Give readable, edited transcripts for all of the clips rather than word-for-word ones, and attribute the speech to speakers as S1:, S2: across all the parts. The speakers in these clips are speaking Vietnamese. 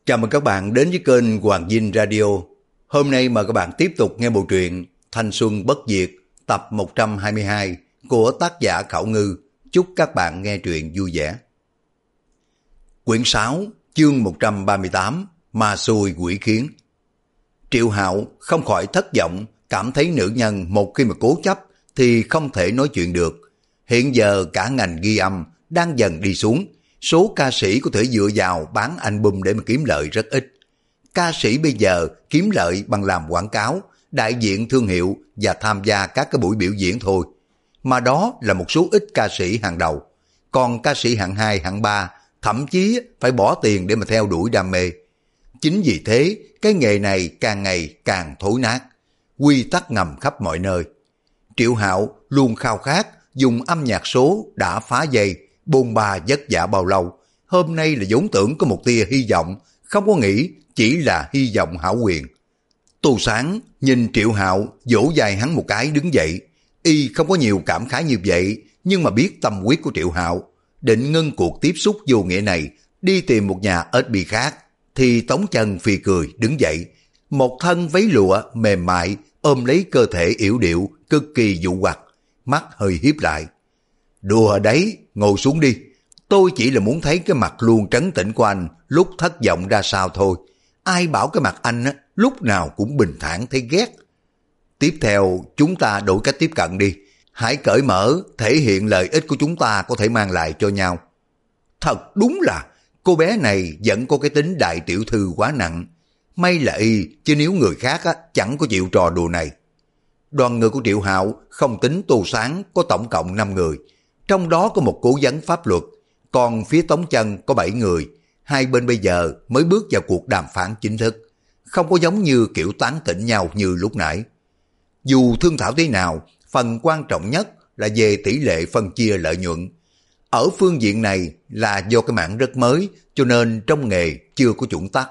S1: Chào mừng các bạn đến với kênh Hoàng Dinh Radio. Hôm nay mời các bạn tiếp tục nghe bộ truyện Thanh Xuân Bất Diệt tập 122 của tác giả Khảo Ngư. Chúc các bạn nghe truyện vui vẻ. Quyển 6, chương 138, Ma xui quỷ khiến. Triệu Hạo không khỏi thất vọng, cảm thấy nữ nhân một khi mà cố chấp thì không thể nói chuyện được. Hiện giờ cả ngành ghi âm đang dần đi xuống. Số ca sĩ có thể dựa vào bán album để mà kiếm lợi rất ít. Ca sĩ bây giờ kiếm lợi bằng làm quảng cáo, đại diện thương hiệu và tham gia các cái buổi biểu diễn thôi. Mà đó là một số ít ca sĩ hàng đầu. Còn ca sĩ hạng 2, hạng 3 thậm chí phải bỏ tiền để mà theo đuổi đam mê. Chính vì thế, cái nghề này càng ngày càng thối nát. Quy tắc ngầm khắp mọi nơi. Triệu Hạo luôn khao khát dùng âm nhạc số đã phá dây, bôn ba vất vả bao lâu, hôm nay là vốn tưởng có một tia hy vọng, không có nghĩ chỉ là hy vọng hão quyền. Tô Sáng nhìn Triệu Hạo vỗ vai hắn một cái đứng dậy, y không có nhiều cảm khái như vậy, nhưng mà biết tâm quyết của Triệu Hạo, định ngưng cuộc tiếp xúc vô nghĩa này, đi tìm một nhà SB khác, thì Tống Chân phì cười đứng dậy, một thân váy lụa mềm mại ôm lấy cơ thể yểu điệu, cực kỳ dụ hoặc, mắt hơi hiếp lại. Đùa đấy, ngồi xuống đi. Tôi chỉ là muốn thấy cái mặt luôn trấn tĩnh của anh lúc thất vọng ra sao thôi. Ai bảo cái mặt anh lúc nào cũng bình thản thấy ghét. Tiếp theo chúng ta đổi cách tiếp cận đi. Hãy cởi mở, thể hiện lợi ích của chúng ta có thể mang lại cho nhau. Thật đúng là cô bé này vẫn có cái tính đại tiểu thư quá nặng. May là y, chứ nếu người khác chẳng có chịu trò đùa này. Đoàn người của Triệu Hạo không tính Tô Sáng có tổng cộng 5 người. Trong đó có một cố vấn pháp luật, còn phía Tống Chân có 7 người. Hai bên bây giờ mới bước vào cuộc đàm phán chính thức, không có giống như kiểu tán tỉnh nhau như lúc nãy. Dù thương thảo thế nào, phần quan trọng nhất là về tỷ lệ phân chia lợi nhuận. Ở phương diện này là do cái mảng rất mới, cho nên trong nghề chưa có chuẩn tắc.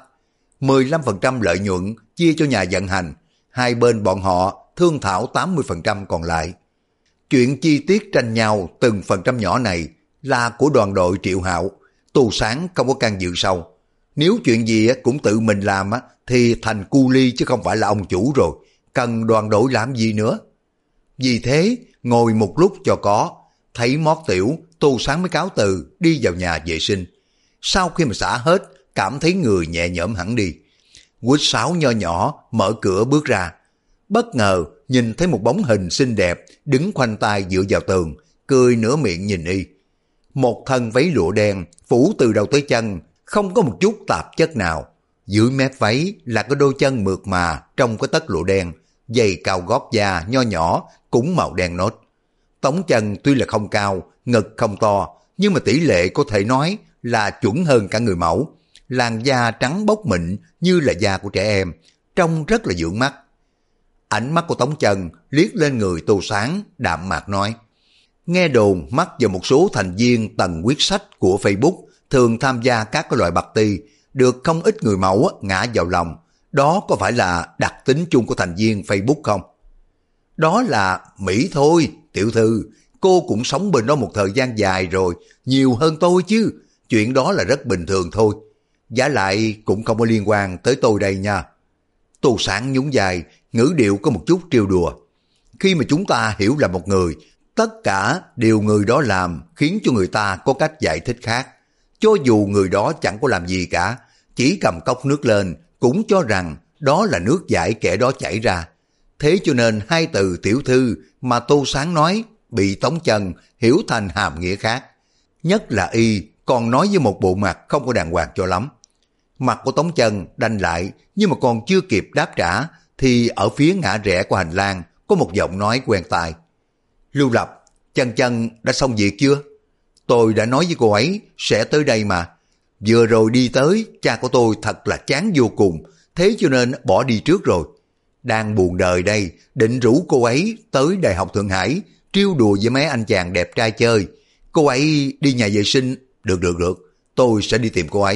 S1: 15% lợi nhuận chia cho nhà vận hành, hai bên bọn họ thương thảo 80% còn lại. Chuyện chi tiết tranh nhau từng phần trăm nhỏ này là của đoàn đội Triệu Hạo, Tô Sáng không có can dự sâu. Nếu chuyện gì cũng tự mình làm thì thành cu ly chứ không phải là ông chủ rồi, cần đoàn đội làm gì nữa. Vì thế, ngồi một lúc cho có, thấy mót tiểu, Tô Sáng mới cáo từ đi vào nhà vệ sinh. Sau khi mà xả hết, cảm thấy người nhẹ nhõm hẳn đi. Quýt sáo nho nhỏ mở cửa bước ra. Bất ngờ nhìn thấy một bóng hình xinh đẹp đứng khoanh tay dựa vào tường, cười nửa miệng nhìn y. Một thân váy lụa đen phủ từ đầu tới chân, không có một chút tạp chất nào. Dưới mép váy là cái đôi chân mượt mà trong cái tất lụa đen, giày cao gót da nho nhỏ cũng màu đen nốt. Tống Chân tuy là không cao, ngực không to, nhưng mà tỷ lệ có thể nói là chuẩn hơn cả người mẫu. Làn da trắng bóc mịn như là da của trẻ em, trông rất là dưỡng mắt. Ánh mắt của Tống Chân liếc lên người Tô Sáng, đạm mạc nói. Nghe đồn mắc vào một số thành viên tầng quyết sách của Facebook thường tham gia các cái loại party, được không ít người mẫu ngã vào lòng. Đó có phải là đặc tính chung của thành viên Facebook không? Đó là Mỹ thôi, tiểu thư. Cô cũng sống bên đó một thời gian dài rồi, nhiều hơn tôi chứ. Chuyện đó là rất bình thường thôi. Giả lại cũng không có liên quan tới tôi đây nha. Tô Sáng nhún vai, ngữ điệu có một chút trêu đùa. Khi mà chúng ta hiểu là một người, tất cả điều người đó làm khiến cho người ta có cách giải thích khác. Cho dù người đó chẳng có làm gì cả, chỉ cầm cốc nước lên cũng cho rằng đó là nước giải kẻ đó chảy ra. Thế cho nên hai từ tiểu thư mà Tô Sáng nói bị Tống Chân hiểu thành hàm nghĩa khác. Nhất là y còn nói với một bộ mặt không có đàng hoàng cho lắm. Mặt của Tống Chân đanh lại, nhưng mà còn chưa kịp đáp trả thì ở phía ngã rẽ của hành lang có một giọng nói quen tai. Lưu Lập, Chân Chân đã xong việc chưa? Tôi đã nói với cô ấy sẽ tới đây mà. Vừa rồi đi tới, cha của tôi thật là chán vô cùng, thế cho nên bỏ đi trước rồi. Đang buồn đời đây, định rủ cô ấy tới Đại học Thượng Hải, trêu đùa với mấy anh chàng đẹp trai chơi. Cô ấy đi nhà vệ sinh, được, tôi sẽ đi tìm cô ấy.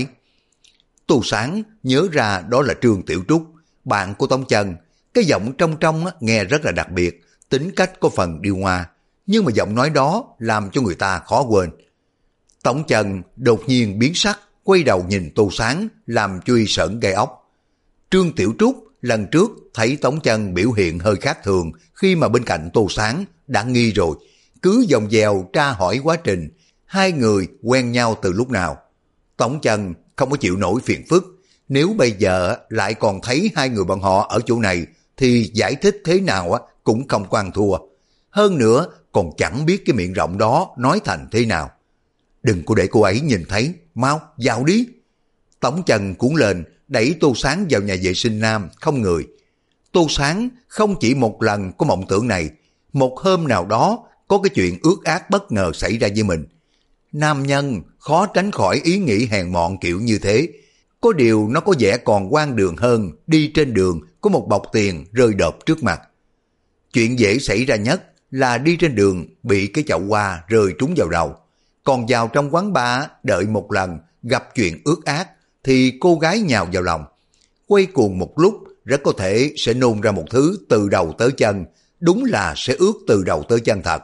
S1: Tô Sáng nhớ ra đó là Trương Tiểu Trúc, bạn của Tống Chân. Cái giọng trong nghe rất là đặc biệt, tính cách có phần điêu ngoa, nhưng mà giọng nói đó làm cho người ta khó quên. Tống Chân đột nhiên biến sắc, quay đầu nhìn Tô Sáng làm truy sởn gai ốc. Trương Tiểu Trúc lần trước thấy Tống Chân biểu hiện hơi khác thường khi mà bên cạnh Tô Sáng đã nghi rồi, cứ vòng vèo tra hỏi quá trình hai người quen nhau từ lúc nào. Tống Chân không có chịu nổi phiền phức, nếu bây giờ lại còn thấy hai người bọn họ ở chỗ này thì giải thích thế nào cũng không có ăn thua. Hơn nữa còn chẳng biết cái miệng rộng đó nói thành thế nào. Đừng có để cô ấy nhìn thấy, mau vào đi. Tống Chân cuốn lên đẩy Tô Sáng vào nhà vệ sinh nam không người. Tô Sáng không chỉ một lần có mộng tưởng này, một hôm nào đó có cái chuyện ước ác bất ngờ xảy ra với mình. Nam nhân khó tránh khỏi ý nghĩ hèn mọn kiểu như thế. Có điều nó có vẻ còn hoang đường hơn đi trên đường có một bọc tiền rơi đột trước mặt. Chuyện dễ xảy ra nhất là đi trên đường bị cái chậu hoa rơi trúng vào đầu. Còn vào trong quán bar đợi một lần gặp chuyện ước ác thì cô gái nhào vào lòng. Quay cuồng một lúc rất có thể sẽ nôn ra một thứ từ đầu tới chân, đúng là sẽ ướt từ đầu tới chân thật.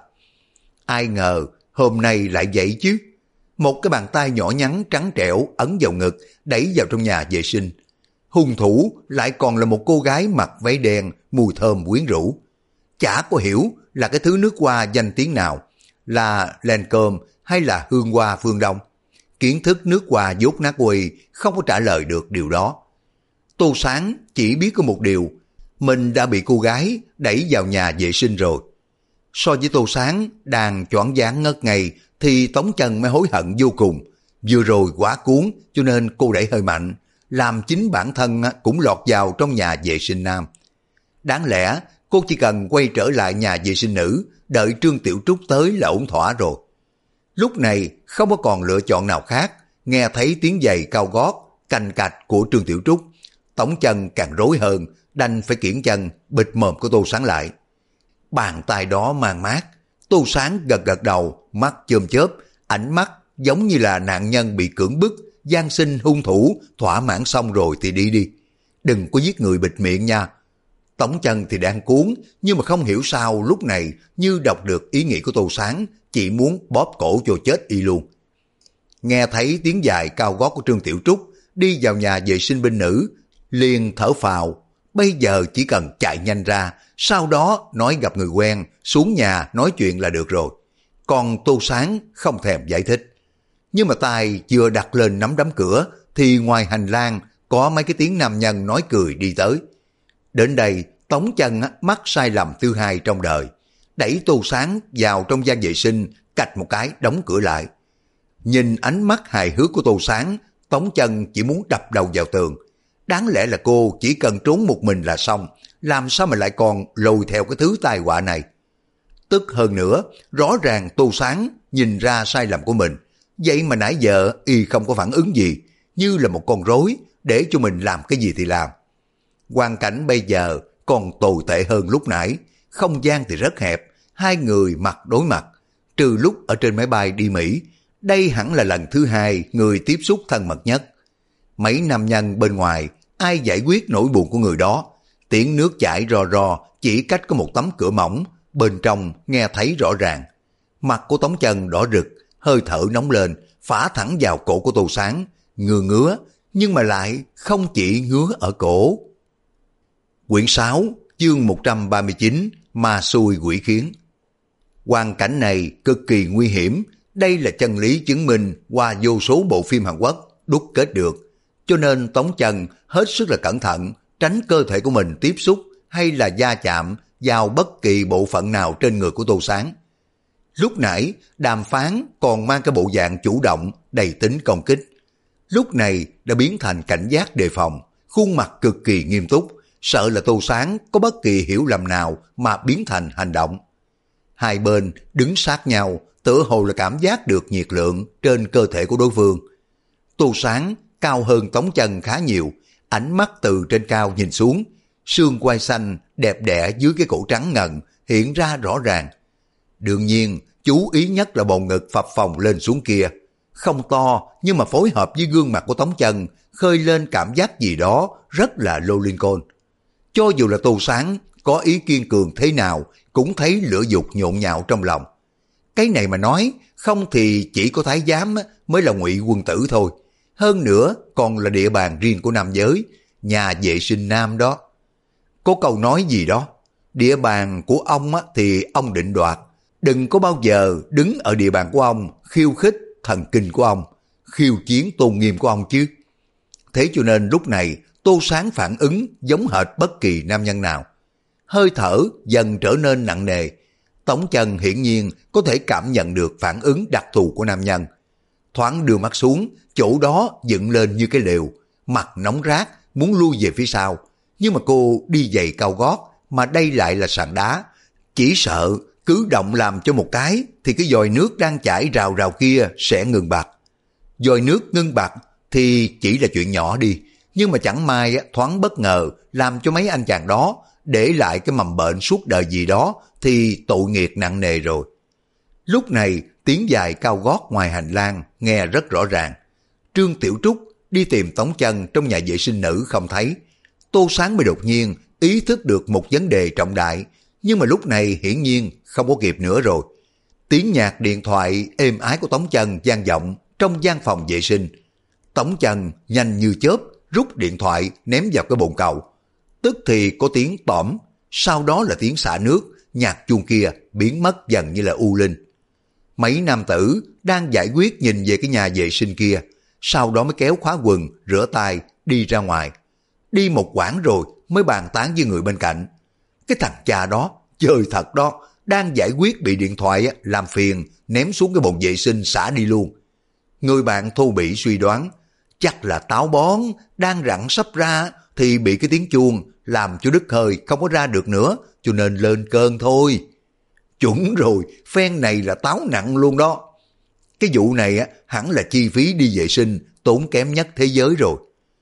S1: Ai ngờ hôm nay lại vậy chứ. Một cái bàn tay nhỏ nhắn trắng trẻo ấn vào ngực đẩy vào trong nhà vệ sinh. Hung thủ lại còn là một cô gái mặc váy đen mùi thơm quyến rũ. Chả có hiểu là cái thứ nước hoa danh tiếng nào, là Lancôme hay là hương hoa phương Đông. Kiến thức nước hoa dốt nát quỳ không có trả lời được điều đó. Tô Sáng chỉ biết có một điều, mình đã bị cô gái đẩy vào nhà vệ sinh rồi. So với Tô Sáng đang choáng váng ngất ngây thì Tống Chân mới hối hận vô cùng. Vừa rồi quá cuốn cho nên cô đẩy hơi mạnh, làm chính bản thân cũng lọt vào trong nhà vệ sinh nam. Đáng lẽ cô chỉ cần quay trở lại nhà vệ sinh nữ, đợi Trương Tiểu Trúc tới là ổn thỏa rồi. Lúc này không có còn lựa chọn nào khác, nghe thấy tiếng giày cao gót cành cạch của Trương Tiểu Trúc, Tống Chân càng rối hơn, đành phải kiễng chân bịt mồm của Tô Sáng lại. Bàn tay đó mang mát, Tô Sáng gật gật đầu, mắt chớm chớp, ánh mắt giống như là nạn nhân bị cưỡng bức, gian sinh hung thủ, thỏa mãn xong rồi thì đi đi. Đừng có giết người bịt miệng nha. Tống Chân thì đang cuốn, nhưng mà không hiểu sao lúc này như đọc được ý nghĩ của Tô Sáng, chỉ muốn bóp cổ cho chết y luôn. Nghe thấy tiếng dài cao gót của Trương Tiểu Trúc đi vào nhà vệ sinh bên nữ, liền thở phào. Bây giờ chỉ cần chạy nhanh ra, sau đó nói gặp người quen, xuống nhà nói chuyện là được rồi. Còn Tô Sáng không thèm giải thích. Nhưng mà tay chưa đặt lên nắm đấm cửa, thì ngoài hành lang có mấy cái tiếng nam nhân nói cười đi tới. Đến đây, Tống Chân mắc sai lầm thứ hai trong đời. Đẩy Tô Sáng vào trong gian vệ sinh, cạch một cái đóng cửa lại. Nhìn ánh mắt hài hước của Tô Sáng, Tống Chân chỉ muốn đập đầu vào tường. Đáng lẽ là cô chỉ cần trốn một mình là xong, làm sao mà lại còn lôi theo cái thứ tai họa này. Tức hơn nữa, rõ ràng Tô Sáng nhìn ra sai lầm của mình, vậy mà nãy giờ y không có phản ứng gì, như là một con rối, để cho mình làm cái gì thì làm. Hoàn cảnh bây giờ còn tồi tệ hơn lúc nãy, không gian thì rất hẹp, hai người mặt đối mặt, trừ lúc ở trên máy bay đi Mỹ, đây hẳn là lần thứ hai người tiếp xúc thân mật nhất. Mấy nam nhân bên ngoài, ai giải quyết nỗi buồn của người đó, tiếng nước chảy rò rò chỉ cách có một tấm cửa mỏng, bên trong nghe thấy rõ ràng. Mặt của Tống Chân đỏ rực, hơi thở nóng lên, phả thẳng vào cổ của Tô Sáng, ngứa, nhưng mà lại không chỉ ngứa ở cổ. Quyển 6, chương 139, ma xui quỷ khiến. Hoàn cảnh này cực kỳ nguy hiểm, đây là chân lý chứng minh qua vô số bộ phim Hàn Quốc đúc kết được. Cho nên Tống Chân hết sức là cẩn thận, tránh cơ thể của mình tiếp xúc hay là va chạm vào bất kỳ bộ phận nào trên người của Tô Sáng. Lúc nãy đàm phán còn mang cái bộ dạng chủ động, đầy tính công kích. Lúc này đã biến thành cảnh giác đề phòng, khuôn mặt cực kỳ nghiêm túc, sợ là Tô Sáng có bất kỳ hiểu lầm nào mà biến thành hành động. Hai bên đứng sát nhau, tựa hồ là cảm giác được nhiệt lượng trên cơ thể của đối phương. Tô Sáng cao hơn Tống Chân khá nhiều, ánh mắt từ trên cao nhìn xuống, xương quai xanh đẹp đẽ dưới cái cổ trắng ngần hiện ra rõ ràng. Đương nhiên, chú ý nhất là bầu ngực phập phồng lên xuống kia. Không to, nhưng mà phối hợp với gương mặt của Tống Chân, khơi lên cảm giác gì đó rất là lolicon. Cho dù là Tô Sáng có ý kiên cường thế nào, cũng thấy lửa dục nhộn nhạo trong lòng. Cái này mà nói, không thì chỉ có thái giám mới là Ngụy Quân Tử thôi. hơn nữa còn là địa bàn riêng của nam giới, nhà vệ sinh nam đó. Có câu nói gì đó, địa bàn của ông thì ông định đoạt, đừng có bao giờ đứng ở địa bàn của ông khiêu khích thần kinh của ông, khiêu chiến tôn nghiêm của ông chứ. Thế cho nên lúc này Tô Sáng phản ứng giống hệt bất kỳ nam nhân nào. Hơi thở dần trở nên nặng nề. Tống Chân hiển nhiên có thể cảm nhận được phản ứng đặc thù của nam nhân. Thoáng đưa mắt xuống, chỗ đó dựng lên như cái lều, mặt nóng rát, muốn lui về phía sau. Nhưng mà cô đi giày cao gót, mà đây lại là sàn đá. Chỉ sợ cứ động làm cho một cái thì cái vòi nước đang chảy rào rào kia sẽ ngừng bặt. Vòi nước ngưng bặt thì chỉ là chuyện nhỏ đi, nhưng mà chẳng may thoáng bất ngờ làm cho mấy anh chàng đó để lại cái mầm bệnh suốt đời gì đó thì tội nghiệp nặng nề rồi. Lúc này tiếng giày cao gót ngoài hành lang nghe rất rõ ràng. Trương Tiểu Trúc đi tìm Tống Chân trong nhà vệ sinh nữ không thấy. Tô Sáng mới đột nhiên ý thức được một vấn đề trọng đại, nhưng mà lúc này hiển nhiên không có kịp nữa rồi. Tiếng nhạc điện thoại êm ái của Tống Chân vang vọng trong gian phòng vệ sinh. Tống Chân nhanh như chớp rút điện thoại ném vào cái bồn cầu. Tức thì có tiếng tỏm, sau đó là tiếng xả nước, nhạc chuông kia biến mất dần như là u linh. Mấy nam tử đang giải quyết nhìn về cái nhà vệ sinh kia, sau đó mới kéo khóa quần, rửa tay, đi ra ngoài. Đi một quãng rồi mới bàn tán với người bên cạnh. Cái thằng cha đó, chơi thật đó, đang giải quyết bị điện thoại làm phiền, ném xuống cái bồn vệ sinh xả đi luôn. Người bạn thô bỉ suy đoán, chắc là táo bón, đang rặn sắp ra thì bị cái tiếng chuông làm cho đứt hơi không có ra được nữa, cho nên lên cơn thôi. Chuẩn rồi, phen này là táo nặng luôn đó. Cái vụ này hẳn là chi phí đi vệ sinh tốn kém nhất thế giới rồi.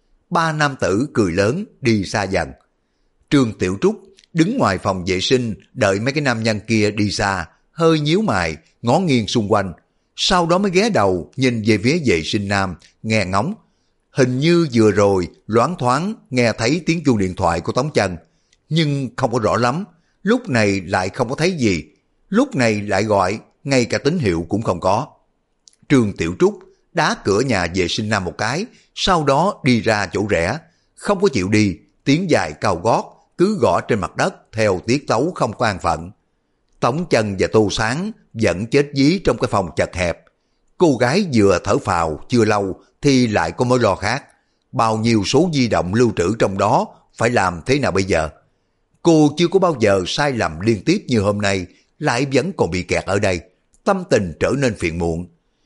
S1: Ba nam tử cười lớn đi xa dần. Trương Tiểu Trúc đứng ngoài phòng vệ sinh đợi mấy cái nam nhân kia đi xa, hơi nhíu mày, ngó nghiêng xung quanh. Sau đó mới ghé đầu nhìn về phía vệ sinh nam, nghe ngóng. Hình như vừa rồi loáng thoáng nghe thấy tiếng chuông điện thoại của Tống Chân, nhưng không có rõ lắm. Lúc này lại không có thấy gì, lúc này lại gọi, ngay cả tín hiệu cũng không có. Trương Tiểu Trúc đá cửa nhà vệ sinh nam một cái, sau đó đi ra chỗ rẽ, không có chịu đi, tiếng dài cao gót cứ gõ trên mặt đất theo tiết tấu không có an phận. Tống Chân và Tô Sáng vẫn chết dí trong cái phòng chật hẹp. Cô gái vừa thở phào chưa lâu thì lại có mối lo khác. Bao nhiêu số di động lưu trữ trong đó, phải làm thế nào bây giờ? Cô chưa có bao giờ sai lầm liên tiếp như hôm nay, lại vẫn còn bị kẹt ở đây. Tâm tình trở nên phiền muộn.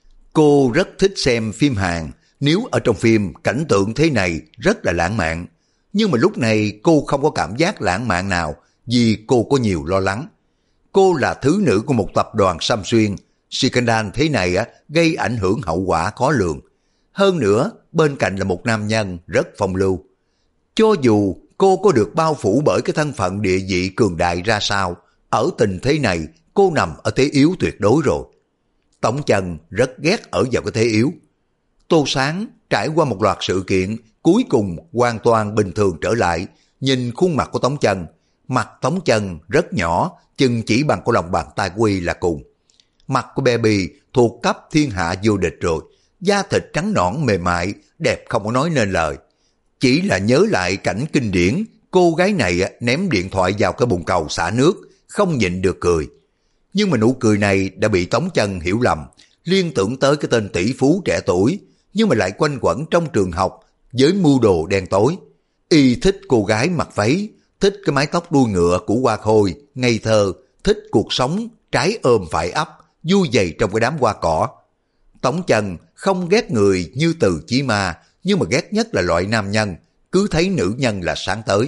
S1: Cô rất thích xem phim Hàn, nếu ở trong phim cảnh tượng thế này rất là lãng mạn. Nhưng mà lúc này cô không có cảm giác lãng mạn nào vì cô có nhiều lo lắng. Cô là thứ nữ của một tập đoàn Sam Xuyên, scandal thế này gây ảnh hưởng hậu quả khó lường. Hơn nữa, bên cạnh là một nam nhân rất phong lưu. Cho dù cô có được bao phủ bởi cái thân phận địa vị cường đại ra sao, ở tình thế này cô nằm ở thế yếu tuyệt đối rồi. Tống Chân rất ghét ở vào cái thế yếu. Tô Sáng trải qua một loạt sự kiện, cuối cùng hoàn toàn bình thường trở lại, nhìn khuôn mặt của Tống Chân. Mặt Tống Chân rất nhỏ, chừng chỉ bằng của lòng bàn tay của y là cùng. Mặt của Baby thuộc cấp thiên hạ vô địch rồi, da thịt trắng nõn mềm mại, đẹp không có nói nên lời. Chỉ là nhớ lại cảnh kinh điển, cô gái này ném điện thoại vào cái bồn cầu xả nước, không nhịn được cười. Nhưng mà nụ cười này đã bị Tống Chân hiểu lầm, liên tưởng tới cái tên tỷ phú trẻ tuổi, nhưng mà lại quanh quẩn trong trường học với mưu đồ đen tối. Y thích cô gái mặc váy, thích cái mái tóc đuôi ngựa của Hoa Khôi, ngây thơ, thích cuộc sống trái ôm phải ấp, vui vầy trong cái đám hoa cỏ. Tống Chân không ghét người như Từ Chí Ma, nhưng mà ghét nhất là loại nam nhân, cứ thấy nữ nhân là sáng tới.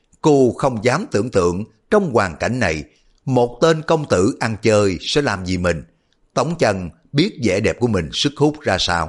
S1: Cô không dám tưởng tượng trong hoàn cảnh này, một tên công tử ăn chơi sẽ làm gì mình. Tống Chân biết vẻ đẹp của mình sức hút ra sao.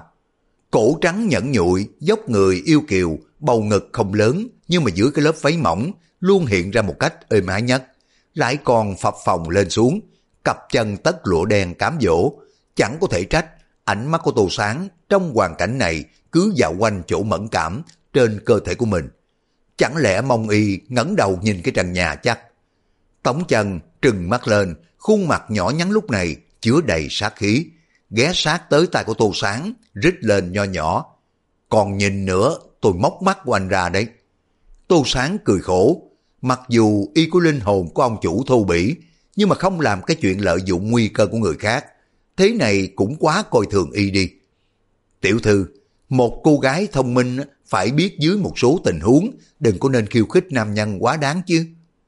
S1: Cổ trắng nhẵn nhụi, dốc người yêu kiều, bầu ngực không lớn, nhưng mà dưới cái lớp váy mỏng luôn hiện ra một cách êm ái nhất. Lại còn phập phồng lên xuống, cặp chân tất lụa đen cám dỗ. Chẳng có thể trách, ánh mắt của Tô Sáng trong hoàn cảnh này cứ dạo quanh chỗ mẫn cảm trên cơ thể của mình. Chẳng lẽ mong y ngẩng đầu nhìn cái trần nhà chắc? Tống Chân trừng mắt lên, khuôn mặt nhỏ nhắn lúc này chứa đầy sát khí, ghé sát tới tai của Tô Sáng, rít lên nho nhỏ. Còn nhìn nữa, tôi móc mắt của anh ra đấy. Tô Sáng cười khổ, mặc dù y có linh hồn của ông chủ thô bỉ, nhưng mà không làm cái chuyện lợi dụng nguy cơ của người khác. Thế này cũng quá coi thường y đi. Tiểu thư, một cô gái thông minh phải biết dưới một số tình huống đừng có nên khiêu khích nam nhân quá đáng chứ.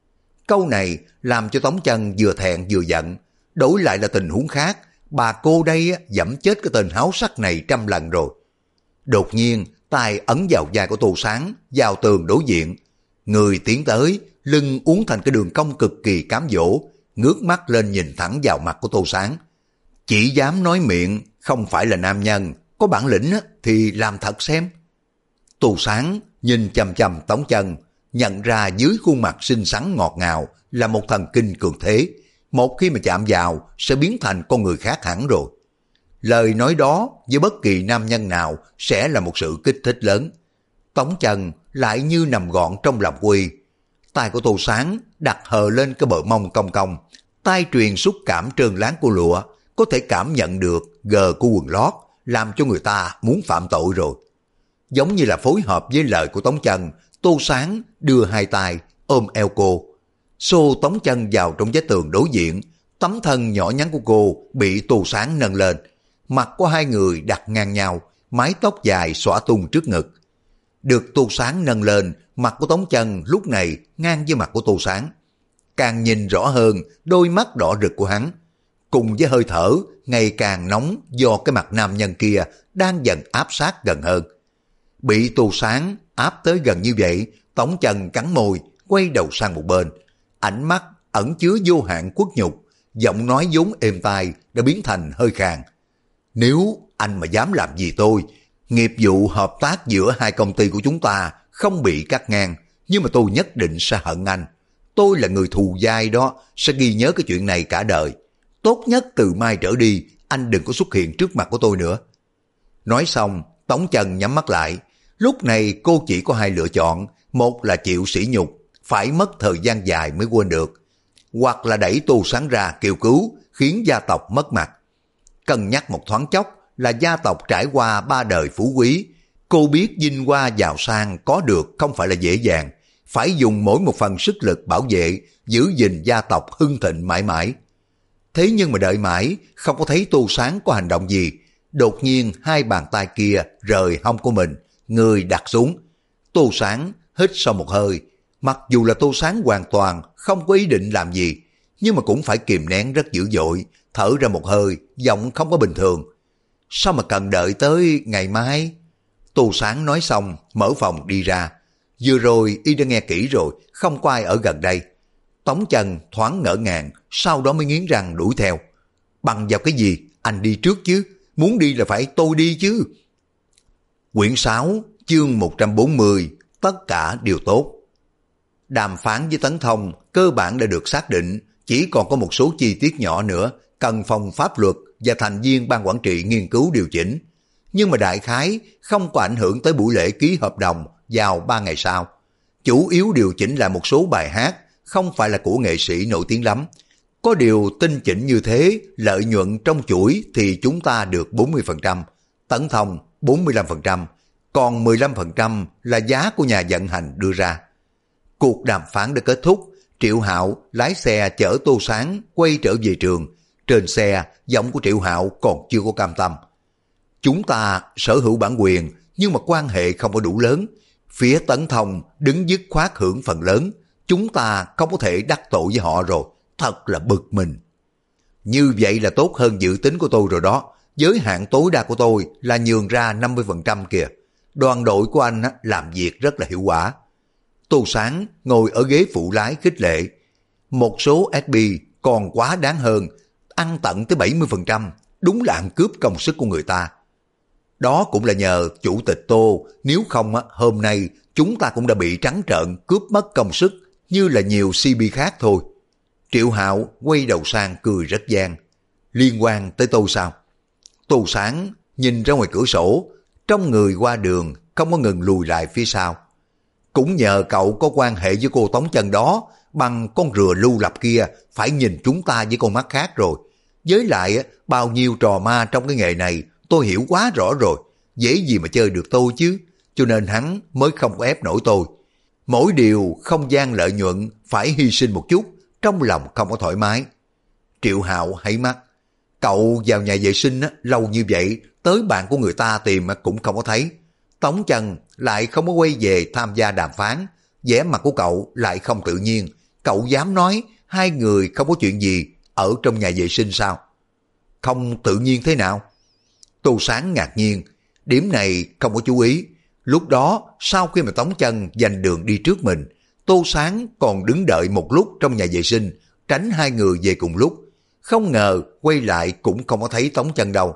S1: Câu này làm cho Tống Chân vừa thẹn vừa giận. Đổi lại là tình huống khác, bà cô đây dẫm chết cái tên háo sắc này 100 lần rồi. Đột nhiên, tay ấn vào vai của Tô Sáng, vào tường đối diện. Người tiến tới, lưng uốn thành cái đường cong cực kỳ cám dỗ, ngước mắt lên nhìn thẳng vào mặt của Tô Sáng. Chỉ dám nói miệng, không phải là nam nhân, có bản lĩnh thì làm thật xem. Tô Sáng nhìn chằm chằm Tống Chân, nhận ra dưới khuôn mặt xinh xắn ngọt ngào là một thần kinh cường thế. Một khi mà chạm vào sẽ biến thành con người khác hẳn rồi. Lời nói đó với bất kỳ nam nhân nào sẽ là một sự kích thích lớn. Tống Chân lại như nằm gọn trong lòng Quy. Tay của Tô Sáng đặt hờ lên cái bờ mông cong cong, tay truyền xúc cảm trơn láng của lụa, có thể cảm nhận được gờ của quần lót, làm cho người ta muốn phạm tội rồi. Giống như là phối hợp với lời của Tống Chân, Tô Sáng đưa hai tay ôm eo cô, xô Tống Chân vào trong vách tường đối diện. Tấm thân nhỏ nhắn của cô bị Tô Sáng nâng lên, mặt của hai người đặt ngang nhau, mái tóc dài xõa tung trước ngực. Được Tô Sáng nâng lên, mặt của Tống Chân lúc này ngang với mặt của Tô Sáng. Càng nhìn rõ hơn đôi mắt đỏ rực của hắn, cùng với hơi thở ngày càng nóng do cái mặt nam nhân kia đang dần áp sát gần hơn. Bị Tô Sáng áp tới gần như vậy, Tống Chân cắn môi, quay đầu sang một bên. Ánh mắt ẩn chứa vô hạn khuất nhục, giọng nói vốn êm tai đã biến thành hơi khàn. Nếu anh mà dám làm gì tôi, nghiệp vụ hợp tác giữa hai công ty của chúng ta không bị cắt ngang, nhưng mà tôi nhất định sẽ hận anh. Tôi là người thù dai đó, sẽ ghi nhớ cái chuyện này cả đời. Tốt nhất từ mai trở đi, anh đừng có xuất hiện trước mặt của tôi nữa. Nói xong, Tống Chân nhắm mắt lại. Lúc này cô chỉ có hai lựa chọn, một là chịu sỉ nhục, phải mất thời gian dài mới quên được, hoặc là đẩy Tô Sáng ra kêu cứu, khiến gia tộc mất mặt. Cân nhắc một thoáng chốc là gia tộc trải qua 3 đời phú quý, cô biết vinh hoa giàu sang có được không phải là dễ dàng, phải dùng mỗi một phần sức lực bảo vệ, giữ gìn gia tộc hưng thịnh mãi mãi. Thế nhưng mà đợi mãi, không có thấy Tô Sáng có hành động gì. Đột nhiên hai bàn tay kia rời hông của mình, người đặt xuống. Tô Sáng hít sâu một hơi. Mặc dù là Tô Sáng hoàn toàn không có ý định làm gì, nhưng mà cũng phải kìm nén rất dữ dội, thở ra một hơi, giọng không có bình thường. Sao mà cần đợi tới ngày mai? Tô Sáng nói xong, mở phòng đi ra. Vừa rồi y đã nghe kỹ rồi, không có ai ở gần đây. Tống Chân thoáng ngỡ ngàng, sau đó mới nghiến răng đuổi theo. Bằng vào cái gì? Anh đi trước chứ, muốn đi là phải tôi đi chứ. Quyển 6, chương 140, tất cả đều tốt. Đàm phán với Tấn Thông cơ bản đã được xác định, chỉ còn có một số chi tiết nhỏ nữa cần phòng pháp luật và thành viên ban quản trị nghiên cứu điều chỉnh. Nhưng mà đại khái không có ảnh hưởng tới buổi lễ ký hợp đồng vào 3 ngày sau. Chủ yếu điều chỉnh là một số bài hát không phải là của nghệ sĩ nổi tiếng lắm. Có điều tinh chỉnh như thế, lợi nhuận trong chuỗi thì chúng ta được 40%, Tấn Thông 45%, còn 15% là giá của nhà vận hành đưa ra. Cuộc đàm phán đã kết thúc, Triệu Hạo lái xe chở Tô Sáng quay trở về trường. Trên xe, giọng của Triệu Hạo còn chưa có cam tâm. Chúng ta sở hữu bản quyền, nhưng mà quan hệ không có đủ lớn. Phía Tấn Thông đứng dứt khoát hưởng phần lớn. Chúng ta không có thể đắc tội với họ rồi, thật là bực mình. Như vậy là tốt hơn dự tính của tôi rồi đó. Giới hạn tối đa của tôi là nhường ra 50% kìa. Đoàn đội của anh làm việc rất là hiệu quả. Tô Sáng ngồi ở ghế phụ lái khích lệ. Một số SB còn quá đáng hơn, ăn tận tới 70%, đúng là ăn cướp công sức của người ta. Đó cũng là nhờ chủ tịch Tô, nếu không hôm nay chúng ta cũng đã bị trắng trợn cướp mất công sức như là nhiều CB khác thôi. Triệu Hạo quay đầu sang cười rất gian. Liên quan tới tôi sao? Tô Sáng nhìn ra ngoài cửa sổ, trong người qua đường không có ngừng lùi lại phía sau. Cũng nhờ cậu có quan hệ với cô Tống Chân đó, bằng con rùa lưu lập kia phải nhìn chúng ta với con mắt khác rồi. Với lại bao nhiêu trò ma trong cái nghề này tôi hiểu quá rõ rồi. dễ gì mà chơi được tôi chứ, cho nên hắn mới không ép nổi tôi. Mỗi điều không gian lợi nhuận phải hy sinh một chút, trong lòng không có thoải mái. Triệu Hạo hay mắt, cậu vào nhà vệ sinh lâu như vậy, tới bạn của người ta tìm cũng không có thấy. Tống Chân lại không có quay về tham gia đàm phán, vẻ mặt của cậu lại không tự nhiên. Cậu dám nói hai người không có chuyện gì ở trong nhà vệ sinh sao? Không tự nhiên thế nào? Tô Sáng ngạc nhiên, điểm này không có chú ý. Lúc đó sau khi mà Tống Chân giành đường đi trước mình, Tô Sáng còn đứng đợi một lúc trong nhà vệ sinh, tránh hai người về cùng lúc. Không ngờ quay lại cũng không có thấy Tống Chân đâu.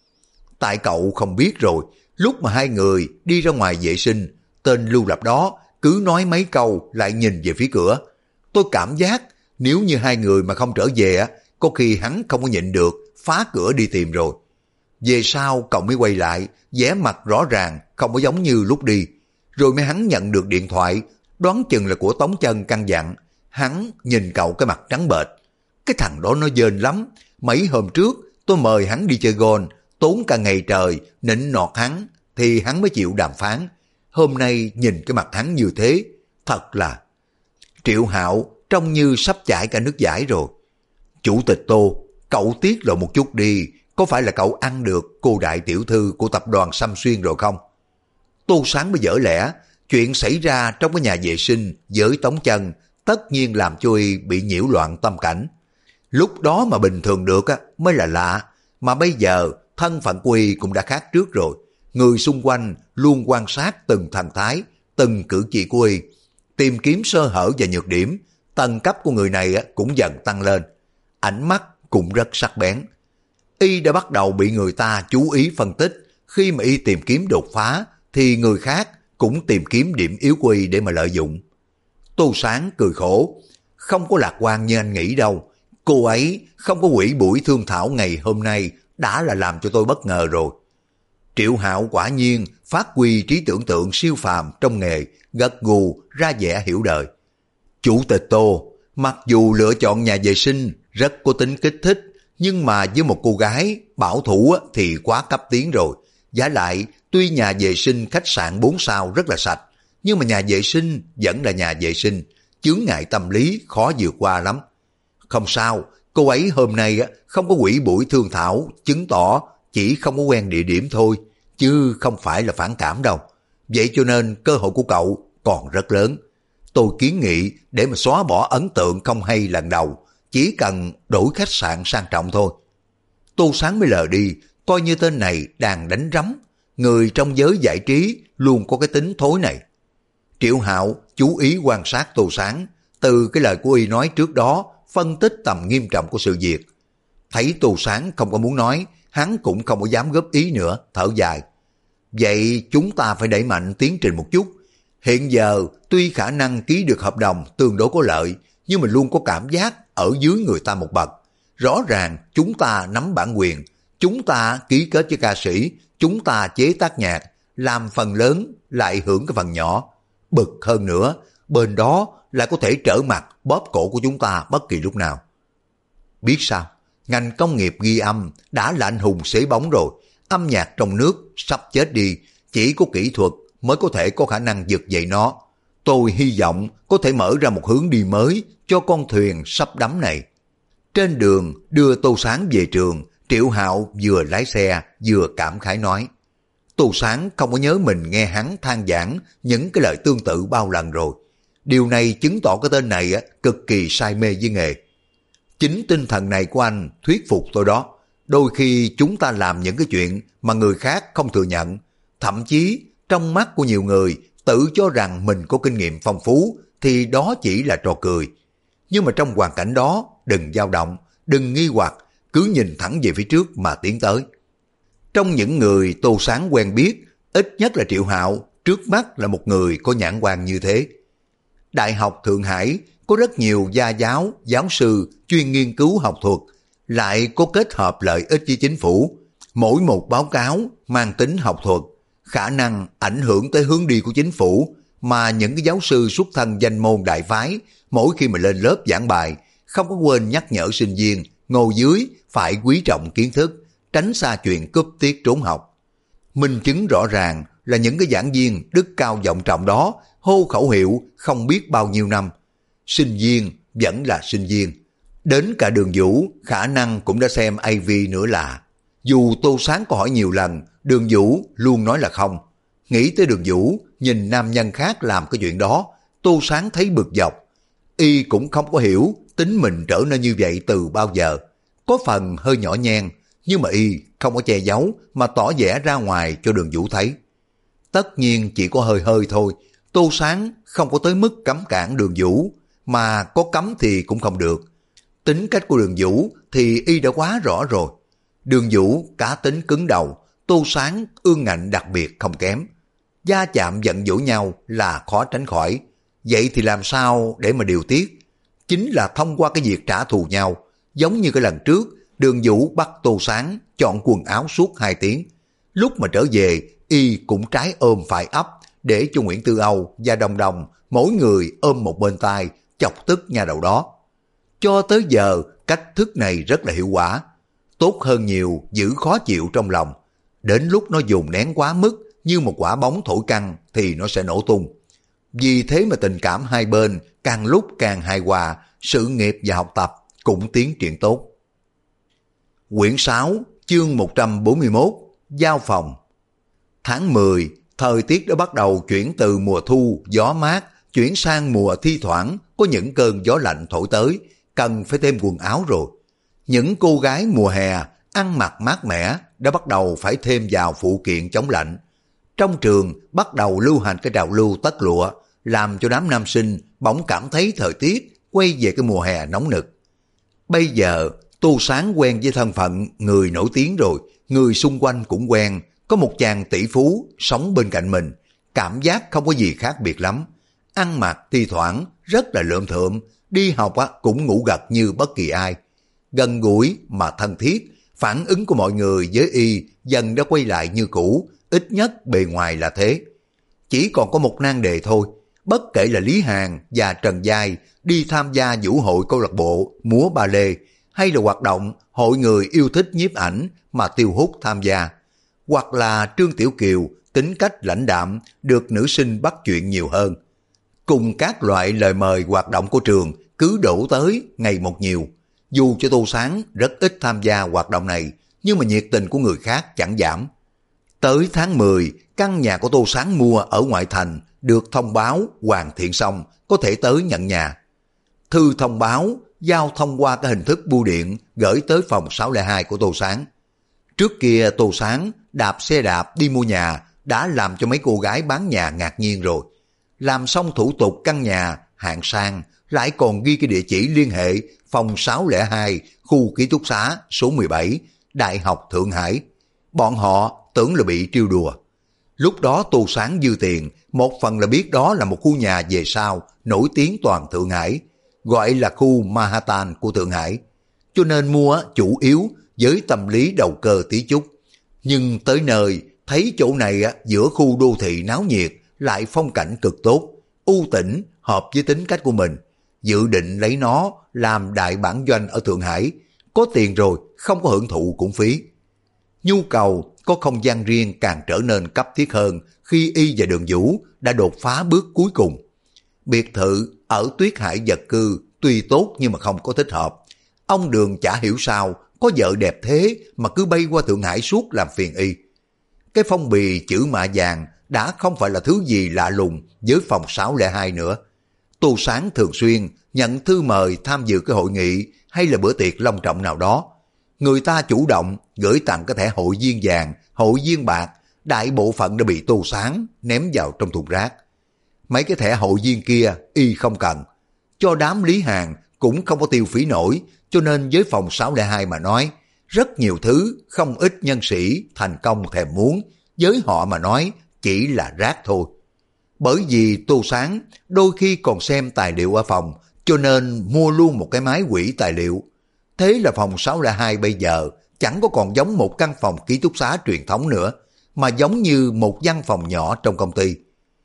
S1: Tại cậu không biết rồi, lúc mà hai người đi ra ngoài vệ sinh, tên Lưu Lập đó cứ nói mấy câu lại nhìn về phía cửa. Tôi cảm giác nếu như hai người mà không trở về, có khi hắn không có nhịn được, phá cửa đi tìm rồi. Về sau cậu mới quay lại, vẻ mặt rõ ràng không có giống như lúc đi. Rồi mới hắn nhận được điện thoại, đoán chừng là của Tống Chân căn dặn. Hắn nhìn cậu cái mặt trắng bệch. Cái thằng đó nó dên lắm. Mấy hôm trước tôi mời hắn đi chơi golf, tốn cả ngày trời, nịnh nọt hắn, thì hắn mới chịu đàm phán. Hôm nay nhìn cái mặt hắn như thế, thật là... Triệu Hạo trông như sắp chảy cả nước dãi rồi. Chủ tịch Tô, cậu tiết lộ một chút đi, có phải là cậu ăn được cô đại tiểu thư của tập đoàn Sâm Xuyên rồi không? Tô Sáng mới dở lẽ, chuyện xảy ra trong cái nhà vệ sinh với Tống Chân tất nhiên làm cho y bị nhiễu loạn tâm cảnh. Lúc đó mà bình thường được mới là lạ, mà bây giờ thân phận của y cũng đã khác trước rồi. Người xung quanh luôn quan sát từng thần thái, từng cử chỉ của y, tìm kiếm sơ hở và nhược điểm. Tầng cấp của người này cũng dần tăng lên, ánh mắt cũng rất sắc bén. Y đã bắt đầu bị người ta chú ý phân tích. Khi mà y tìm kiếm đột phá thì người khác cũng tìm kiếm điểm yếu của y để mà lợi dụng. Tô Sáng cười khổ, không có lạc quan như anh nghĩ đâu. Cô ấy không có quỷ buổi thương thảo ngày hôm nay đã là làm cho tôi bất ngờ rồi. Triệu Hạo quả nhiên phát huy trí tưởng tượng siêu phàm trong nghề, gật gù ra vẻ hiểu đời. Chủ tịch Tô, mặc dù lựa chọn nhà vệ sinh rất có tính kích thích, nhưng mà với một cô gái bảo thủ thì quá cấp tiến rồi. Giả lại, tuy nhà vệ sinh khách sạn 4 sao rất là sạch, nhưng mà nhà vệ sinh vẫn là nhà vệ sinh, chướng ngại tâm lý khó vượt qua lắm. Không sao, cô ấy hôm nay không có quỷ buổi thương thảo, chứng tỏ chỉ không có quen địa điểm thôi, chứ không phải là phản cảm đâu. Vậy cho nên cơ hội của cậu còn rất lớn. Tôi kiến nghị để mà xóa bỏ ấn tượng không hay lần đầu, chỉ cần đổi khách sạn sang trọng thôi. Tô Sáng mới lờ đi, coi như tên này đang đánh rắm. Người trong giới giải trí luôn có cái tính thối này. Triệu Hạo chú ý quan sát Tô Sáng, từ cái lời của y nói trước đó, phân tích tầm nghiêm trọng của sự việc. Thấy Tô Sáng không có muốn nói, hắn cũng không có dám góp ý nữa, thở dài. Vậy chúng ta phải đẩy mạnh tiến trình một chút. Hiện giờ tuy khả năng ký được hợp đồng tương đối có lợi, nhưng mà luôn có cảm giác ở dưới người ta một bậc. Rõ ràng chúng ta nắm bản quyền, chúng ta ký kết với ca sĩ, chúng ta chế tác nhạc, làm phần lớn lại hưởng cái phần nhỏ. Bực hơn nữa, bên đó lại có thể trở mặt bóp cổ của chúng ta bất kỳ lúc nào. Biết sao, ngành công nghiệp ghi âm đã là anh hùng xế bóng rồi, âm nhạc trong nước sắp chết đi, chỉ có kỹ thuật mới có thể có khả năng vực dậy nó. Tôi hy vọng có thể mở ra một hướng đi mới cho con thuyền sắp đắm này. Trên đường đưa Tô Sáng về trường, Triệu Hạo vừa lái xe vừa cảm khái nói. Tô Sáng không có nhớ mình nghe hắn than vãn những cái lời tương tự bao lần rồi. Điều này chứng tỏ cái tên này cực kỳ say mê với nghề. Chính tinh thần này của anh thuyết phục tôi đó. Đôi khi chúng ta làm những cái chuyện mà người khác không thừa nhận. Thậm chí trong mắt của nhiều người tự cho rằng mình có kinh nghiệm phong phú thì đó chỉ là trò cười. Nhưng mà trong hoàn cảnh đó đừng dao động, đừng nghi hoặc, cứ nhìn thẳng về phía trước mà tiến tới. Trong những người Tô Sáng quen biết, ít nhất là Triệu Hạo trước mắt là một người có nhãn quan như thế. Đại học Thượng Hải có rất nhiều gia giáo, giáo sư chuyên nghiên cứu học thuật, lại có kết hợp lợi ích với chính phủ. Mỗi một báo cáo mang tính học thuật, khả năng ảnh hưởng tới hướng đi của chính phủ, mà những cái giáo sư xuất thân danh môn đại phái, mỗi khi mà lên lớp giảng bài, không có quên nhắc nhở sinh viên ngồi dưới phải quý trọng kiến thức, tránh xa chuyện cúp tiết trốn học. Minh chứng rõ ràng là những cái giảng viên đức cao vọng trọng đó hô khẩu hiệu không biết bao nhiêu năm. Sinh viên vẫn là sinh viên. Đến cả Đường Vũ khả năng cũng đã xem AV nữa là. Dù Tô Sáng có hỏi nhiều lần, Đường Vũ luôn nói là không. Nghĩ tới Đường Vũ, nhìn nam nhân khác làm cái chuyện đó, Tô Sáng thấy bực dọc. Y cũng không có hiểu tính mình trở nên như vậy từ bao giờ. Có phần hơi nhỏ nhen, nhưng mà Y không có che giấu mà tỏ vẻ ra ngoài cho Đường Vũ thấy. Tất nhiên chỉ có hơi hơi thôi, Tô Sáng không có tới mức cấm cản Đường Vũ, mà có cấm thì cũng không được. Tính cách của Đường Vũ thì Y đã quá rõ rồi. Đường Vũ cá tính cứng đầu, Tô Sáng ương ngạnh đặc biệt không kém. Va chạm giận dỗi nhau là khó tránh khỏi. Vậy thì làm sao để mà điều tiết? Chính là thông qua cái việc trả thù nhau. Giống như cái lần trước, Đường Vũ bắt Tô Sáng chọn quần áo suốt 2 tiếng. Lúc mà trở về, Y cũng trái ôm phải ấp để cho Nguyễn Tư Âu và Đồng Đồng mỗi người ôm một bên tai, chọc tức nhà đầu đó. Cho tới giờ, cách thức này rất là hiệu quả. Tốt hơn nhiều giữ khó chịu trong lòng. Đến lúc nó dồn nén quá mức như một quả bóng thổi căng thì nó sẽ nổ tung. Vì thế mà tình cảm hai bên càng lúc càng hài hòa, sự nghiệp và học tập cũng tiến triển tốt. Quyển 6, chương 141, Giao phòng. Tháng 10, thời tiết đã bắt đầu chuyển từ mùa thu, gió mát, chuyển sang mùa thi thoảng có những cơn gió lạnh thổi tới, cần phải thêm quần áo rồi. Những cô gái mùa hè ăn mặc mát mẻ đã bắt đầu phải thêm vào phụ kiện chống lạnh. Trong trường bắt đầu lưu hành cái trào lưu tất lụa, làm cho đám nam sinh bỗng cảm thấy thời tiết quay về cái mùa hè nóng nực. Bây giờ Tô Sáng quen với thân phận người nổi tiếng rồi, người xung quanh cũng quen, có một chàng tỷ phú sống bên cạnh mình, cảm giác không có gì khác biệt lắm. Ăn mặc thi thoảng rất là lượm thượm, đi học cũng ngủ gật như bất kỳ ai. Gần gũi mà thân thiết, phản ứng của mọi người với Y dần đã quay lại như cũ, ít nhất bề ngoài là thế. Chỉ còn có một nan đề thôi, bất kể là Lý Hàn và Trần Giai đi tham gia vũ hội câu lạc bộ múa ba lê, hay là hoạt động hội người yêu thích nhiếp ảnh mà Tiêu Hút tham gia, hoặc là Trương Tiểu Kiều tính cách lãnh đạm được nữ sinh bắt chuyện nhiều hơn. Cùng các loại lời mời hoạt động của trường cứ đổ tới ngày một nhiều. Dù cho Tô Sáng rất ít tham gia hoạt động này, nhưng mà nhiệt tình của người khác chẳng giảm. Tới tháng 10, căn nhà của Tô Sáng mua ở ngoại thành được thông báo hoàn thiện xong, có thể tới nhận nhà. Thư thông báo giao thông qua cái hình thức bưu điện gửi tới phòng 602 của Tô Sáng. Trước kia Tô Sáng đạp xe đạp đi mua nhà đã làm cho mấy cô gái bán nhà ngạc nhiên rồi. Làm xong thủ tục căn nhà hạng sang, lại còn ghi cái địa chỉ liên hệ phòng 602 khu ký túc xá số 17 Đại học Thượng Hải. Bọn họ tưởng là bị trêu đùa. Lúc đó Tô Sáng dư tiền, một phần là biết đó là một khu nhà về sau nổi tiếng toàn Thượng Hải, gọi là khu Manhattan của Thượng Hải, cho nên mua chủ yếu với tâm lý đầu cơ tí chút. Nhưng tới nơi thấy chỗ này giữa khu đô thị náo nhiệt, lại phong cảnh cực tốt, ưu tĩnh, hợp với tính cách của mình, dự định lấy nó làm đại bản doanh ở Thượng Hải. Có tiền rồi không có hưởng thụ cũng phí. Nhu cầu có không gian riêng càng trở nên cấp thiết hơn khi Y và Đường Vũ đã đột phá bước cuối cùng. Biệt thự ở Tuyết Hải Vật Cư tuy tốt nhưng mà không có thích hợp. Ông Đường chả hiểu sao có vợ đẹp thế mà cứ bay qua Thượng Hải suốt làm phiền Y. Cái phong bì chữ mạ vàng đã không phải là thứ gì lạ lùng với phòng 602 nữa. Tô Sáng thường xuyên nhận thư mời tham dự cái hội nghị hay là bữa tiệc long trọng nào đó. Người ta chủ động gửi tặng cái thẻ hội viên vàng, hội viên bạc, đại bộ phận đã bị Tô Sáng ném vào trong thùng rác. Mấy cái thẻ hội viên kia Y không cần, cho đám Lý Hàn cũng không có tiêu phí nổi, cho nên với phòng 602 mà nói, rất nhiều thứ không ít nhân sĩ thành công thèm muốn, với họ mà nói chỉ là rác thôi. Bởi vì Tô Sáng đôi khi còn xem tài liệu ở phòng, cho nên mua luôn một cái máy quỹ tài liệu. Thế là phòng 602 bây giờ chẳng có còn giống một căn phòng ký túc xá truyền thống nữa, mà giống như một văn phòng nhỏ trong công ty.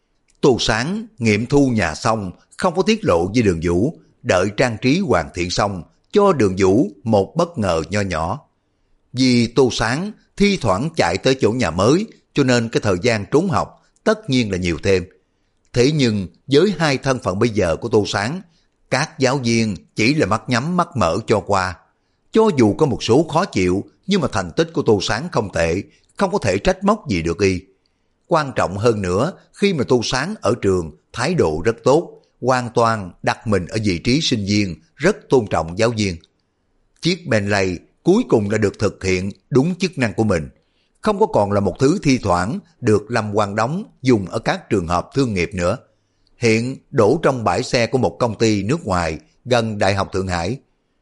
S1: Tô Sáng nghiệm thu nhà xong, không có tiết lộ với Đường Vũ, đợi trang trí hoàn thiện xong, cho Đường Vũ một bất ngờ nho nhỏ. Vì Tô Sáng thi thoảng chạy tới chỗ nhà mới, cho nên cái thời gian trốn học tất nhiên là nhiều thêm. Thế nhưng với hai thân phận bây giờ của Tô Sáng, các giáo viên chỉ là mắt nhắm mắt mở cho qua. Cho dù có một số khó chịu, nhưng mà thành tích của Tô Sáng không tệ, không có thể trách móc gì được y. Quan trọng hơn nữa, khi mà Tô Sáng ở trường, thái độ rất tốt, hoàn toàn đặt mình ở vị trí sinh viên, rất tôn trọng giáo viên. Chiếc Bentley cuối cùng đã được thực hiện đúng chức năng của mình, không có còn là một thứ thi thoảng được Lâm Quang Đống dùng ở các trường hợp thương nghiệp nữa. Hiện đổ trong bãi xe của một công ty nước ngoài gần Đại học Thượng Hải.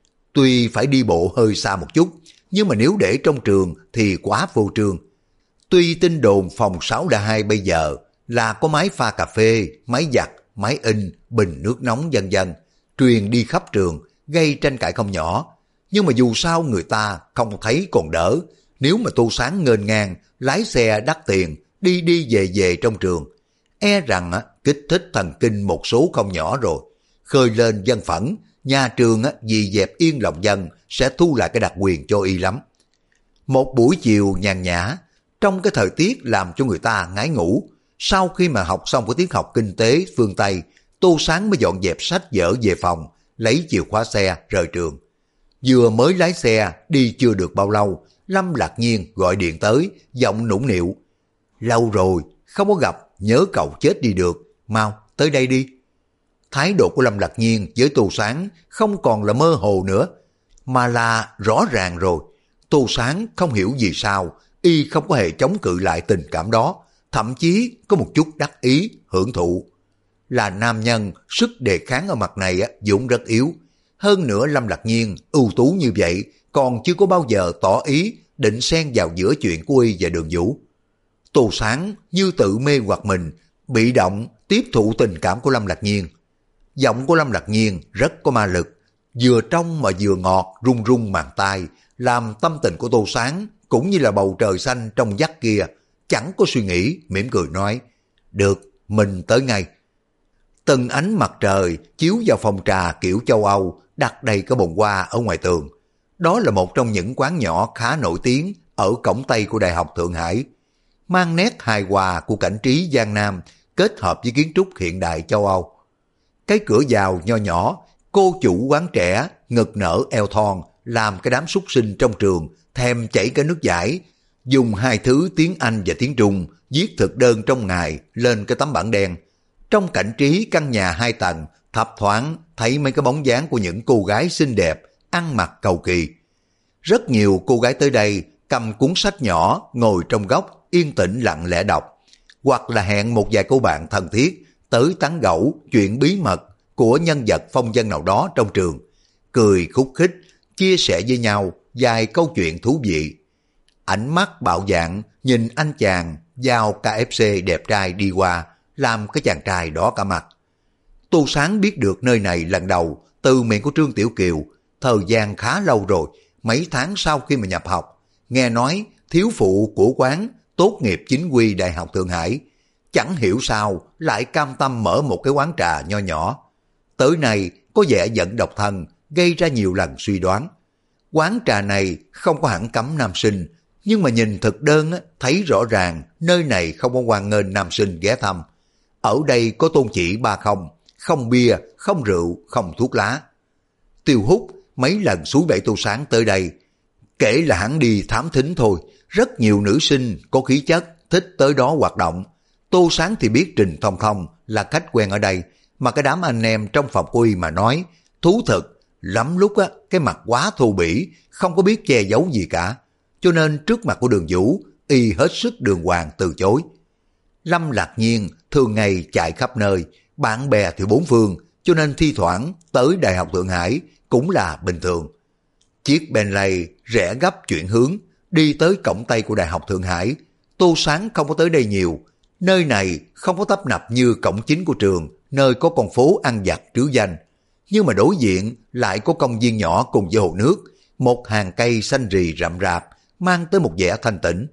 S1: Tuy phải đi bộ hơi xa một chút, nhưng mà nếu để trong trường thì quá vô trương. Tuy tin đồn phòng 6-2 bây giờ là có máy pha cà phê, máy giặt, máy in, bình nước nóng vân vân, truyền đi khắp trường, gây tranh cãi không nhỏ. Nhưng mà dù sao người ta không thấy còn đỡ, nếu mà Tô Sáng nghênh ngang, lái xe đắt tiền, đi đi về về trong trường, e rằng kích thích thần kinh một số không nhỏ rồi. Khơi lên dân phẫn, nhà trường vì dẹp yên lòng dân sẽ thu lại cái đặc quyền cho y lắm. Một buổi chiều nhàn nhã, trong cái thời tiết làm cho người ta ngái ngủ, sau khi mà học xong cái tiết học kinh tế phương Tây, Tô Sáng mới dọn dẹp sách vở về phòng, lấy chìa khóa xe rời trường. Vừa mới lái xe đi chưa được bao lâu, Lâm Lạc Nhiên gọi điện tới, giọng nũng nịu. Lâu rồi, không có gặp, nhớ cậu chết đi được, mau tới đây đi. Thái độ của Lâm Lạc Nhiên với Tô Sáng không còn là mơ hồ nữa, mà là rõ ràng rồi. Tô Sáng không hiểu vì sao, y không có hề chống cự lại tình cảm đó, thậm chí có một chút đắc ý, hưởng thụ. Là nam nhân, sức đề kháng ở mặt này vốn rất yếu. Hơn nữa Lâm Lạc Nhiên ưu tú như vậy, còn chưa có bao giờ tỏ ý định xen vào giữa chuyện của y và Đường Vũ. Tô Sáng như tự mê hoặc mình, bị động tiếp thụ tình cảm của Lâm Lạc Nhiên. Giọng của Lâm Lạc Nhiên rất có ma lực, vừa trong mà vừa ngọt, rung rung màng tai, làm tâm tình của Tô Sáng cũng như là bầu trời xanh trong vắt kia, chẳng có suy nghĩ, mỉm cười nói, được, mình tới ngay. Từng ánh mặt trời chiếu vào phòng trà kiểu châu Âu, đặt đầy cái bồn hoa ở ngoài tường. Đó là một trong những quán nhỏ khá nổi tiếng ở cổng Tây của Đại học Thượng Hải, mang nét hài hòa của cảnh trí Giang Nam kết hợp với kiến trúc hiện đại châu Âu. Cái cửa vào nho nhỏ, cô chủ quán trẻ, ngực nở eo thon, làm cái đám súc sinh trong trường thèm chảy cái nước giải, dùng hai thứ tiếng Anh và tiếng Trung viết thực đơn trong ngày lên cái tấm bảng đen. Trong cảnh trí căn nhà 2 tầng, thấp thoáng thấy mấy cái bóng dáng của những cô gái xinh đẹp, ăn mặc cầu kỳ. Rất nhiều cô gái tới đây cầm cuốn sách nhỏ, ngồi trong góc, yên tĩnh lặng lẽ đọc, hoặc là hẹn một vài cô bạn thân thiết tới tán gẫu chuyện bí mật của nhân vật phong vân nào đó trong trường, cười khúc khích, chia sẻ với nhau vài câu chuyện thú vị. Ánh mắt bạo dạn nhìn anh chàng giao KFC đẹp trai đi qua, làm cái chàng trai đỏ cả mặt. Tô Sáng biết được nơi này lần đầu từ miệng của Trương Tiểu Kiều, thời gian khá lâu rồi, mấy tháng sau khi mà nhập học, nghe nói thiếu phụ của quán tốt nghiệp chính quy Đại học Thượng Hải, chẳng hiểu sao lại cam tâm mở một cái quán trà nho nhỏ. Tới nay có vẻ giận độc thân, gây ra nhiều lần suy đoán. Quán trà này không có hẳn cấm nam sinh, nhưng mà nhìn thực đơn thấy rõ ràng nơi này không có hoan nghênh nam sinh ghé thăm. Ở đây có tôn chỉ 30, không bia, không rượu, không thuốc lá. Tiêu Hút mấy lần suối bẫy Tô Sáng tới đây, kể là hắn đi thám thính thôi, rất nhiều nữ sinh có khí chất thích tới đó hoạt động. Tô Sáng thì biết Trình Thông Thông là khách quen ở đây, mà cái đám anh em trong phòng của y mà nói, thú thực, lắm lúc cái mặt quá thô bỉ, không có biết che giấu gì cả. Cho nên trước mặt của Đường Vũ, y hết sức đường hoàng từ chối. Lâm Lạc Nhiên thường ngày chạy khắp nơi, bạn bè thì bốn phương, cho nên thi thoảng tới Đại học Thượng Hải cũng là bình thường. Chiếc Bentley rẽ gấp chuyển hướng, đi tới cổng Tây của Đại học Thượng Hải. Tô Sáng không có tới đây nhiều, nơi này không có tấp nập như cổng chính của trường, nơi có con phố ăn vặt trứ danh. Nhưng mà đối diện lại có công viên nhỏ cùng với hồ nước, một hàng cây xanh rì rậm rạp, mang tới một vẻ thanh tĩnh.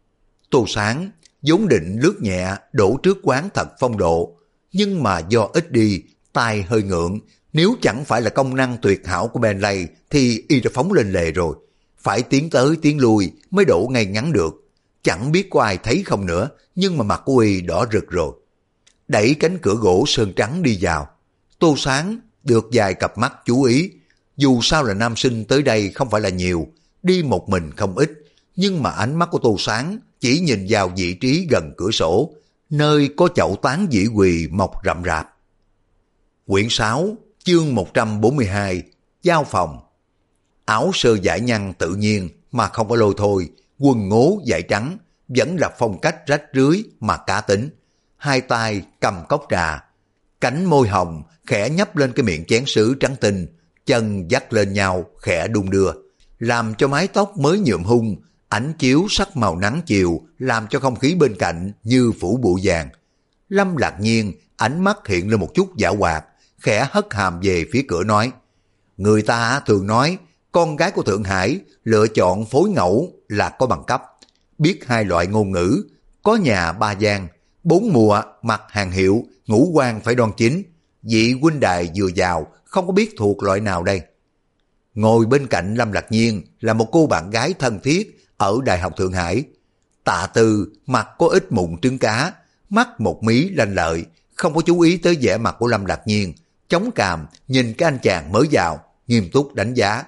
S1: Tô Sáng vốn định lướt nhẹ đổ trước quán thật phong độ, nhưng mà do ít đi, tai hơi ngượng, nếu chẳng phải là công năng tuyệt hảo của Bentley thì y đã phóng lên lề rồi, phải tiến tới tiến lui mới đổ ngay ngắn được. chẳng biết có ai thấy không nữa, nhưng mà mặt của y đỏ rực rồi. Đẩy cánh cửa gỗ sơn trắng đi vào. Tô Sáng được vài cặp mắt chú ý. Dù sao là nam sinh tới đây không phải là nhiều, đi một mình không ít, nhưng mà ánh mắt của Tô Sáng chỉ nhìn vào vị trí gần cửa sổ, nơi có chậu tán dĩ quỳ mọc rậm rạp. Quyển 6, chương 142, Giao phòng. Áo sơ vải nhăn tự nhiên mà không có lôi thôi, quần ngố vải trắng, vẫn là phong cách rách rưới mà cá tính. Hai tay cầm cốc trà, cánh môi hồng khẽ nhấp lên cái miệng chén sứ trắng tinh, chân dắt lên nhau khẽ đung đưa, làm cho mái tóc mới nhuộm hung, ánh chiếu sắc màu nắng chiều, làm cho không khí bên cạnh như phủ bụi vàng. Lâm Lạc Nhiên ánh mắt hiện lên một chút giảo hoạt, khẽ hất hàm về phía cửa nói: người ta thường nói con gái của Thượng Hải lựa chọn phối ngẫu là có bằng cấp, biết hai loại ngôn ngữ, có nhà ba gian, bốn mùa mặc hàng hiệu, ngũ quan phải đoan chính. Vị huynh đài vừa vào không có biết thuộc loại nào đây. Ngồi bên cạnh Lâm Lạc Nhiên là một cô bạn gái thân thiết ở Đại học Thượng Hải. Tạ Tư mặt có ít mụn trứng cá, mắt một mí lanh lợi, không có chú ý tới vẻ mặt của Lâm Lạc Nhiên, chống cằm nhìn cái anh chàng mới vào, nghiêm túc đánh giá.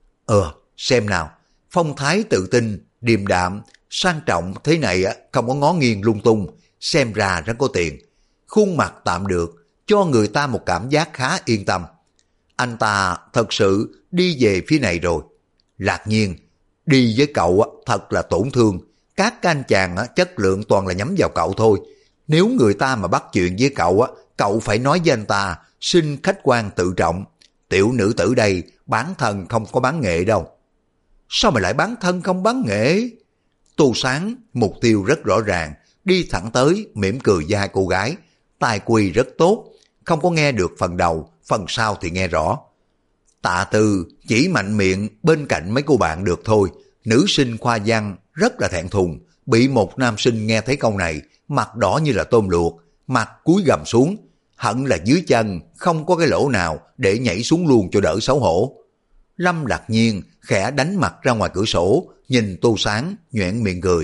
S1: Xem nào, phong thái tự tin, điềm đạm, sang trọng thế này không có ngó nghiêng lung tung, xem ra rất có tiền. Khuôn mặt tạm được, cho người ta một cảm giác khá yên tâm. Anh ta thật sự đi về phía này rồi. Lạc Nhiên, đi với cậu thật là tổn thương. Các anh chàng chất lượng toàn là nhắm vào cậu thôi. Nếu người ta mà bắt chuyện với cậu phải nói với anh ta, xin khách quan tự trọng. Tiểu nữ tử đây bán thân không có bán nghệ đâu. Sao mà lại bán thân không bán nghệ? Tô Sáng mục tiêu rất rõ ràng, đi thẳng tới mỉm cười với hai cô gái. Tài quỳ rất tốt, không có nghe được phần đầu, phần sau thì nghe rõ. Tạ Tư chỉ mạnh miệng bên cạnh mấy cô bạn được thôi. Nữ sinh khoa văn rất là thẹn thùng, bị một nam sinh nghe thấy câu này, mặt đỏ như là tôm luộc, mặt cúi gằm xuống, hận là dưới chân không có cái lỗ nào để nhảy xuống luôn cho đỡ xấu hổ. Lâm Lạc Nhiên khẽ đánh mặt ra ngoài cửa sổ, nhìn Tô Sáng nhoẻn miệng cười.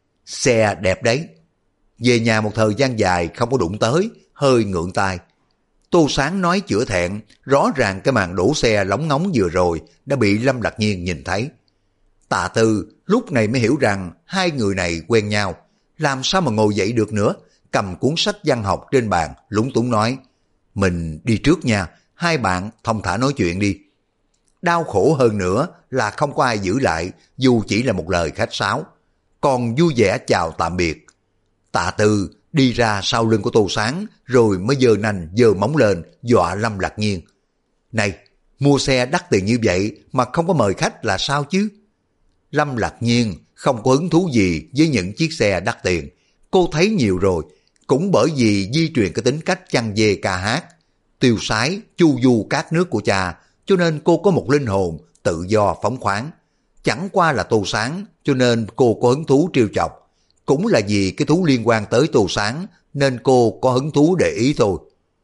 S1: Xe đẹp đấy. Về nhà một thời gian dài không có đụng tới, hơi ngượng tai. Tô Sáng nói chữa thẹn, rõ ràng cái màn đổ xe lóng ngóng vừa rồi đã bị Lâm Lạc Nhiên nhìn thấy. Tạ Tư lúc này mới hiểu rằng hai người này quen nhau, làm sao mà ngồi dậy được nữa, cầm cuốn sách văn học trên bàn, lúng túng nói: mình đi trước nha, hai bạn thong thả nói chuyện đi. Đau khổ hơn nữa là không có ai giữ lại, dù chỉ là một lời khách sáo, còn vui vẻ chào tạm biệt. Tạ Tư đi ra sau lưng của Tô Sáng, rồi mới giơ nanh giơ móng lên dọa Lâm Lạc Nhiên. Này, mua xe đắt tiền như vậy mà không có mời khách là sao chứ? Lâm Lạc Nhiên không có hứng thú gì với những chiếc xe đắt tiền. Cô thấy nhiều rồi, cũng bởi vì di truyền cái tính cách chăn dê ca hát, tiêu sái, chu du các nước của cha, cho nên cô có một linh hồn tự do phóng khoáng. Chẳng qua là Tô Sáng, cho nên cô có hứng thú trêu chọc. Cũng là vì cái thú liên quan tới Tô Sáng, nên cô có hứng thú để ý thôi.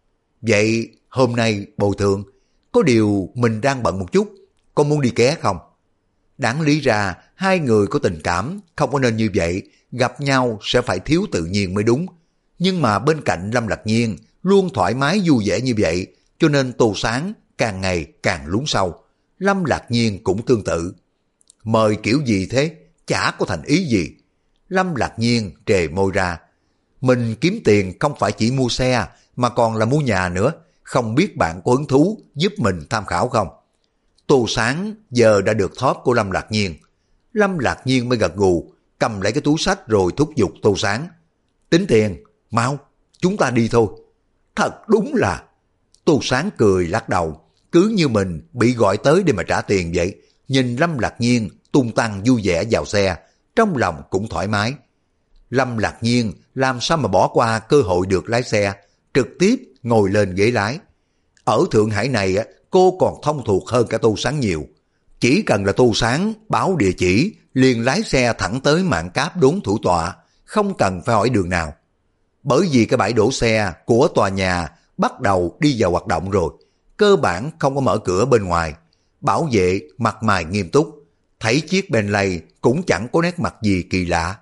S1: Vậy hôm nay bồi thường, có điều mình đang bận một chút, con muốn đi ké không? Đáng lý ra hai người có tình cảm, không có nên như vậy, gặp nhau sẽ phải thiếu tự nhiên mới đúng. Nhưng mà bên cạnh Lâm Lạc Nhiên luôn thoải mái vui vẻ như vậy, cho nên Tô Sáng càng ngày càng lún sâu. Lâm Lạc Nhiên cũng tương tự. Mời kiểu gì thế? Chả có thành ý gì. Lâm Lạc Nhiên trề môi ra. Mình kiếm tiền không phải chỉ mua xe, mà còn là mua nhà nữa. Không biết bạn có hứng thú giúp mình tham khảo không? Tô Sáng giờ đã được thóp của Lâm Lạc Nhiên. Lâm Lạc Nhiên mới gật gù, cầm lấy cái túi sách rồi thúc giục Tô Sáng. Tính tiền, mau, chúng ta đi thôi. Thật đúng là... Tô Sáng cười lắc đầu, cứ như mình bị gọi tới để mà trả tiền vậy. Nhìn Lâm Lạc Nhiên tung tăng vui vẻ vào xe, trong lòng cũng thoải mái. Lâm Lạc Nhiên làm sao mà bỏ qua cơ hội được lái xe, trực tiếp ngồi lên ghế lái. Ở Thượng Hải này cô còn thông thuộc hơn cả Tô Sáng nhiều. Chỉ cần là Tô Sáng báo địa chỉ, liền lái xe thẳng tới Mạn Cáp đốn thủ tọa, không cần phải hỏi đường nào. Bởi vì cái bãi đổ xe của tòa nhà bắt đầu đi vào hoạt động rồi, cơ bản không có mở cửa bên ngoài. Bảo vệ mặt mày nghiêm túc, thấy chiếc Bentley cũng chẳng có nét mặt gì kỳ lạ.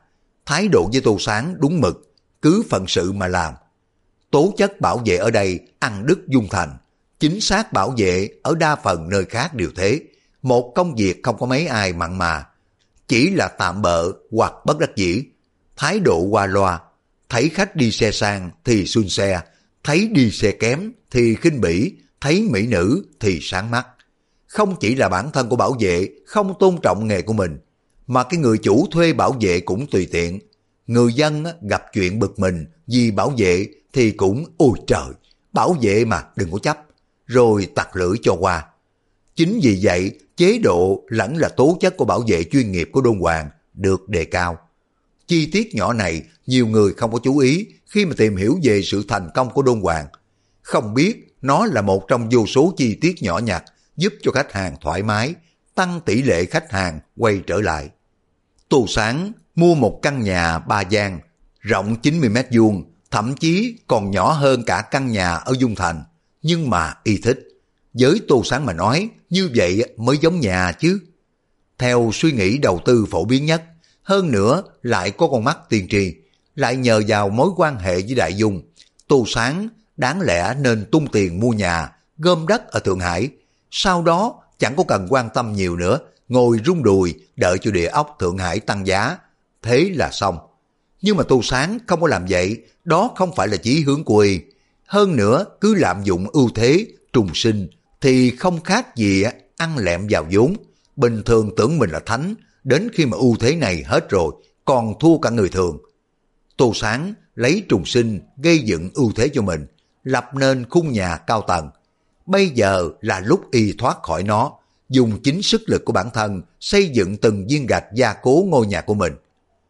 S1: thái độ với Tô Sáng đúng mực, cứ phận sự mà làm. Tố chất bảo vệ ở đây ăn đức dung thành, chính xác bảo vệ ở đa phần nơi khác đều thế. Một công việc không có mấy ai mặn mà, chỉ là tạm bợ hoặc bất đắc dĩ. Thái độ qua loa, thấy khách đi xe sang thì xuân xe, thấy đi xe kém thì khinh bỉ, thấy mỹ nữ thì sáng mắt. Không chỉ là bản thân của bảo vệ không tôn trọng nghề của mình, mà cái người chủ thuê bảo vệ cũng tùy tiện. Người dân gặp chuyện bực mình vì bảo vệ thì cũng ôi trời, bảo vệ mà đừng có chấp, rồi tặc lưỡi cho qua. Chính vì vậy, chế độ lẫn là tố chất của bảo vệ chuyên nghiệp của Đôn Hoàng được đề cao. Chi tiết nhỏ này nhiều người không có chú ý khi mà tìm hiểu về sự thành công của Đôn Hoàng. Không biết nó là một trong vô số chi tiết nhỏ nhặt giúp cho khách hàng thoải mái, tăng tỷ lệ khách hàng quay trở lại. Tô Sáng mua một căn nhà 3 gian, rộng 90 mét vuông, thậm chí còn nhỏ hơn cả căn nhà ở Dung Thành, nhưng mà y thích. Với Tô Sáng mà nói, như vậy mới giống nhà chứ. Theo suy nghĩ đầu tư phổ biến nhất, hơn nữa lại có con mắt tiên tri, lại nhờ vào mối quan hệ với Đại Dung, Tô Sáng đáng lẽ nên tung tiền mua nhà, gom đất ở Thượng Hải, sau đó chẳng có cần quan tâm nhiều nữa, ngồi rung đùi đợi cho địa ốc Thượng Hải tăng giá, thế là xong. Nhưng mà Tô Sáng không có làm vậy, đó không phải là chí hướng của y. Hơn nữa cứ lạm dụng ưu thế, trùng sinh thì không khác gì ăn lẹm vào vốn. Bình thường tưởng mình là thánh, đến khi mà ưu thế này hết rồi, còn thua cả người thường. Tô Sáng lấy trùng sinh gây dựng ưu thế cho mình, lập nên khung nhà cao tầng. Bây giờ là lúc y thoát khỏi nó, dùng chính sức lực của bản thân xây dựng từng viên gạch gia cố ngôi nhà của mình.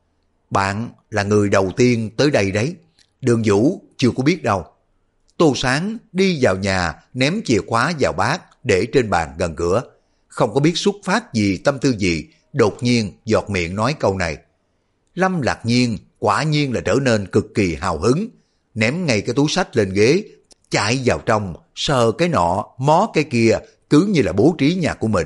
S1: Bạn là người đầu tiên tới đây đấy, Đường Vũ chưa có biết đâu. Tô Sáng đi vào nhà ném chìa khóa vào bát để trên bàn gần cửa. Không có biết xuất phát gì tâm tư gì, đột nhiên giọt miệng nói câu này. Lâm Lạc Nhiên quả nhiên là trở nên cực kỳ hào hứng, ném ngay cái túi sách lên ghế, chạy vào trong, sờ cái nọ, mó cái kia, cứ như là bố trí nhà của mình.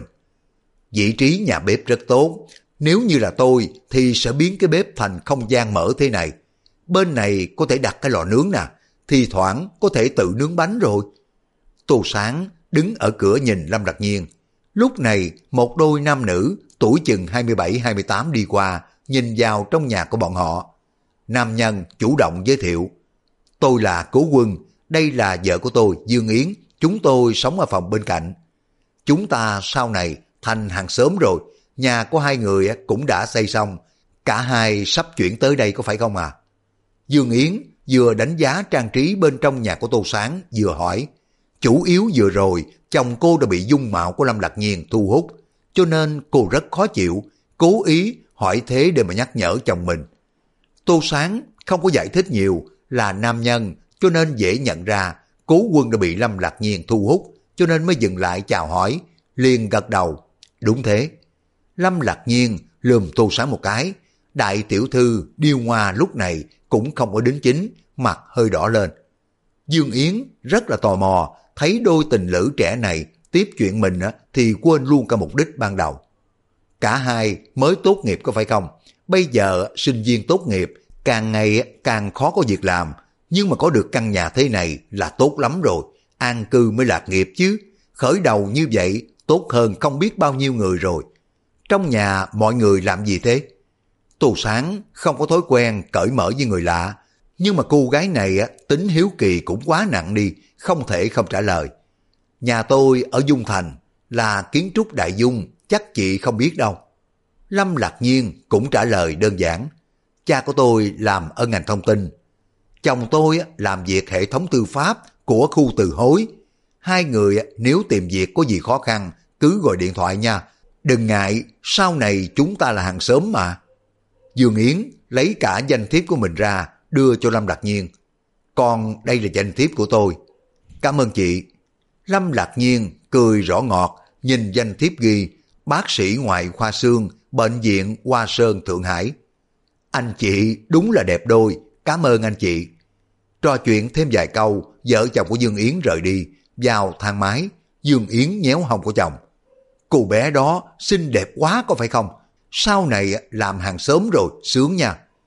S1: Vị trí nhà bếp rất tốt, nếu như là tôi thì sẽ biến cái bếp thành không gian mở thế này. Bên này có thể đặt cái lò nướng nè, thì thoảng có thể tự nướng bánh rồi. Tô Sáng đứng ở cửa nhìn Lâm Lạc Nhiên. Lúc này một đôi nam nữ tuổi chừng 27-28 đi qua, nhìn vào trong nhà của bọn họ. Nam nhân chủ động giới thiệu. Tôi là Cố Quân, đây là vợ của tôi Dương Yến, chúng tôi sống ở phòng bên cạnh. Chúng ta sau này thành hàng xóm rồi, nhà của hai người cũng đã xây xong, cả hai sắp chuyển tới đây có phải không à? Dương Yến vừa đánh giá trang trí bên trong nhà của Tô Sáng vừa hỏi. Chủ yếu vừa rồi chồng cô đã bị dung mạo của Lâm Lạc Nhiên thu hút, cho nên cô rất khó chịu, cố ý hỏi thế để mà nhắc nhở chồng mình. Tô Sáng không có giải thích nhiều, là nam nhân cho nên dễ nhận ra Cố Quân đã bị Lâm Lạc Nhiên thu hút, cho nên mới dừng lại chào hỏi, liền gật đầu. Đúng thế. Lâm Lạc Nhiên lườm Tô Sáng một cái, đại tiểu thư điêu ngoa lúc này cũng không có đính chính, mặt hơi đỏ lên. Dương Yến rất là tò mò, thấy đôi tình lữ trẻ này tiếp chuyện mình thì quên luôn cả mục đích ban đầu. Cả hai mới tốt nghiệp có phải không? Bây giờ sinh viên tốt nghiệp càng ngày càng khó có việc làm, nhưng mà có được căn nhà thế này là tốt lắm rồi, an cư mới lạc nghiệp chứ. Khởi đầu như vậy tốt hơn không biết bao nhiêu người rồi. Trong nhà mọi người làm gì thế? Tô Sáng không có thói quen cởi mở với người lạ, nhưng mà cô gái này tính hiếu kỳ cũng quá nặng đi, không thể không trả lời. Nhà tôi ở Dung Thành, là kiến trúc Đại Dung, chắc chị không biết đâu. Lâm Lạc Nhiên cũng trả lời đơn giản. Cha của tôi làm ở ngành thông tin, chồng tôi làm việc hệ thống tư pháp của khu Từ Hối. Hai người nếu tìm việc có gì khó khăn cứ gọi điện thoại nha, đừng ngại, sau này chúng ta là hàng xóm mà. Dương Yến lấy cả danh thiếp của mình ra đưa cho Lâm Lạc Nhiên. Còn đây là danh thiếp của tôi. Cảm ơn chị. Lâm Lạc Nhiên cười rõ ngọt, nhìn danh thiếp ghi bác sĩ ngoại khoa xương, bệnh viện Hoa Sơn Thượng Hải. Anh chị đúng là đẹp đôi, cảm ơn anh chị. Trò chuyện thêm vài câu, vợ chồng của Dương Yến rời đi, vào thang máy. Dương Yến nhéo hông của chồng. Cô bé đó xinh đẹp quá có phải không? Sau này làm hàng xóm rồi, sướng nha.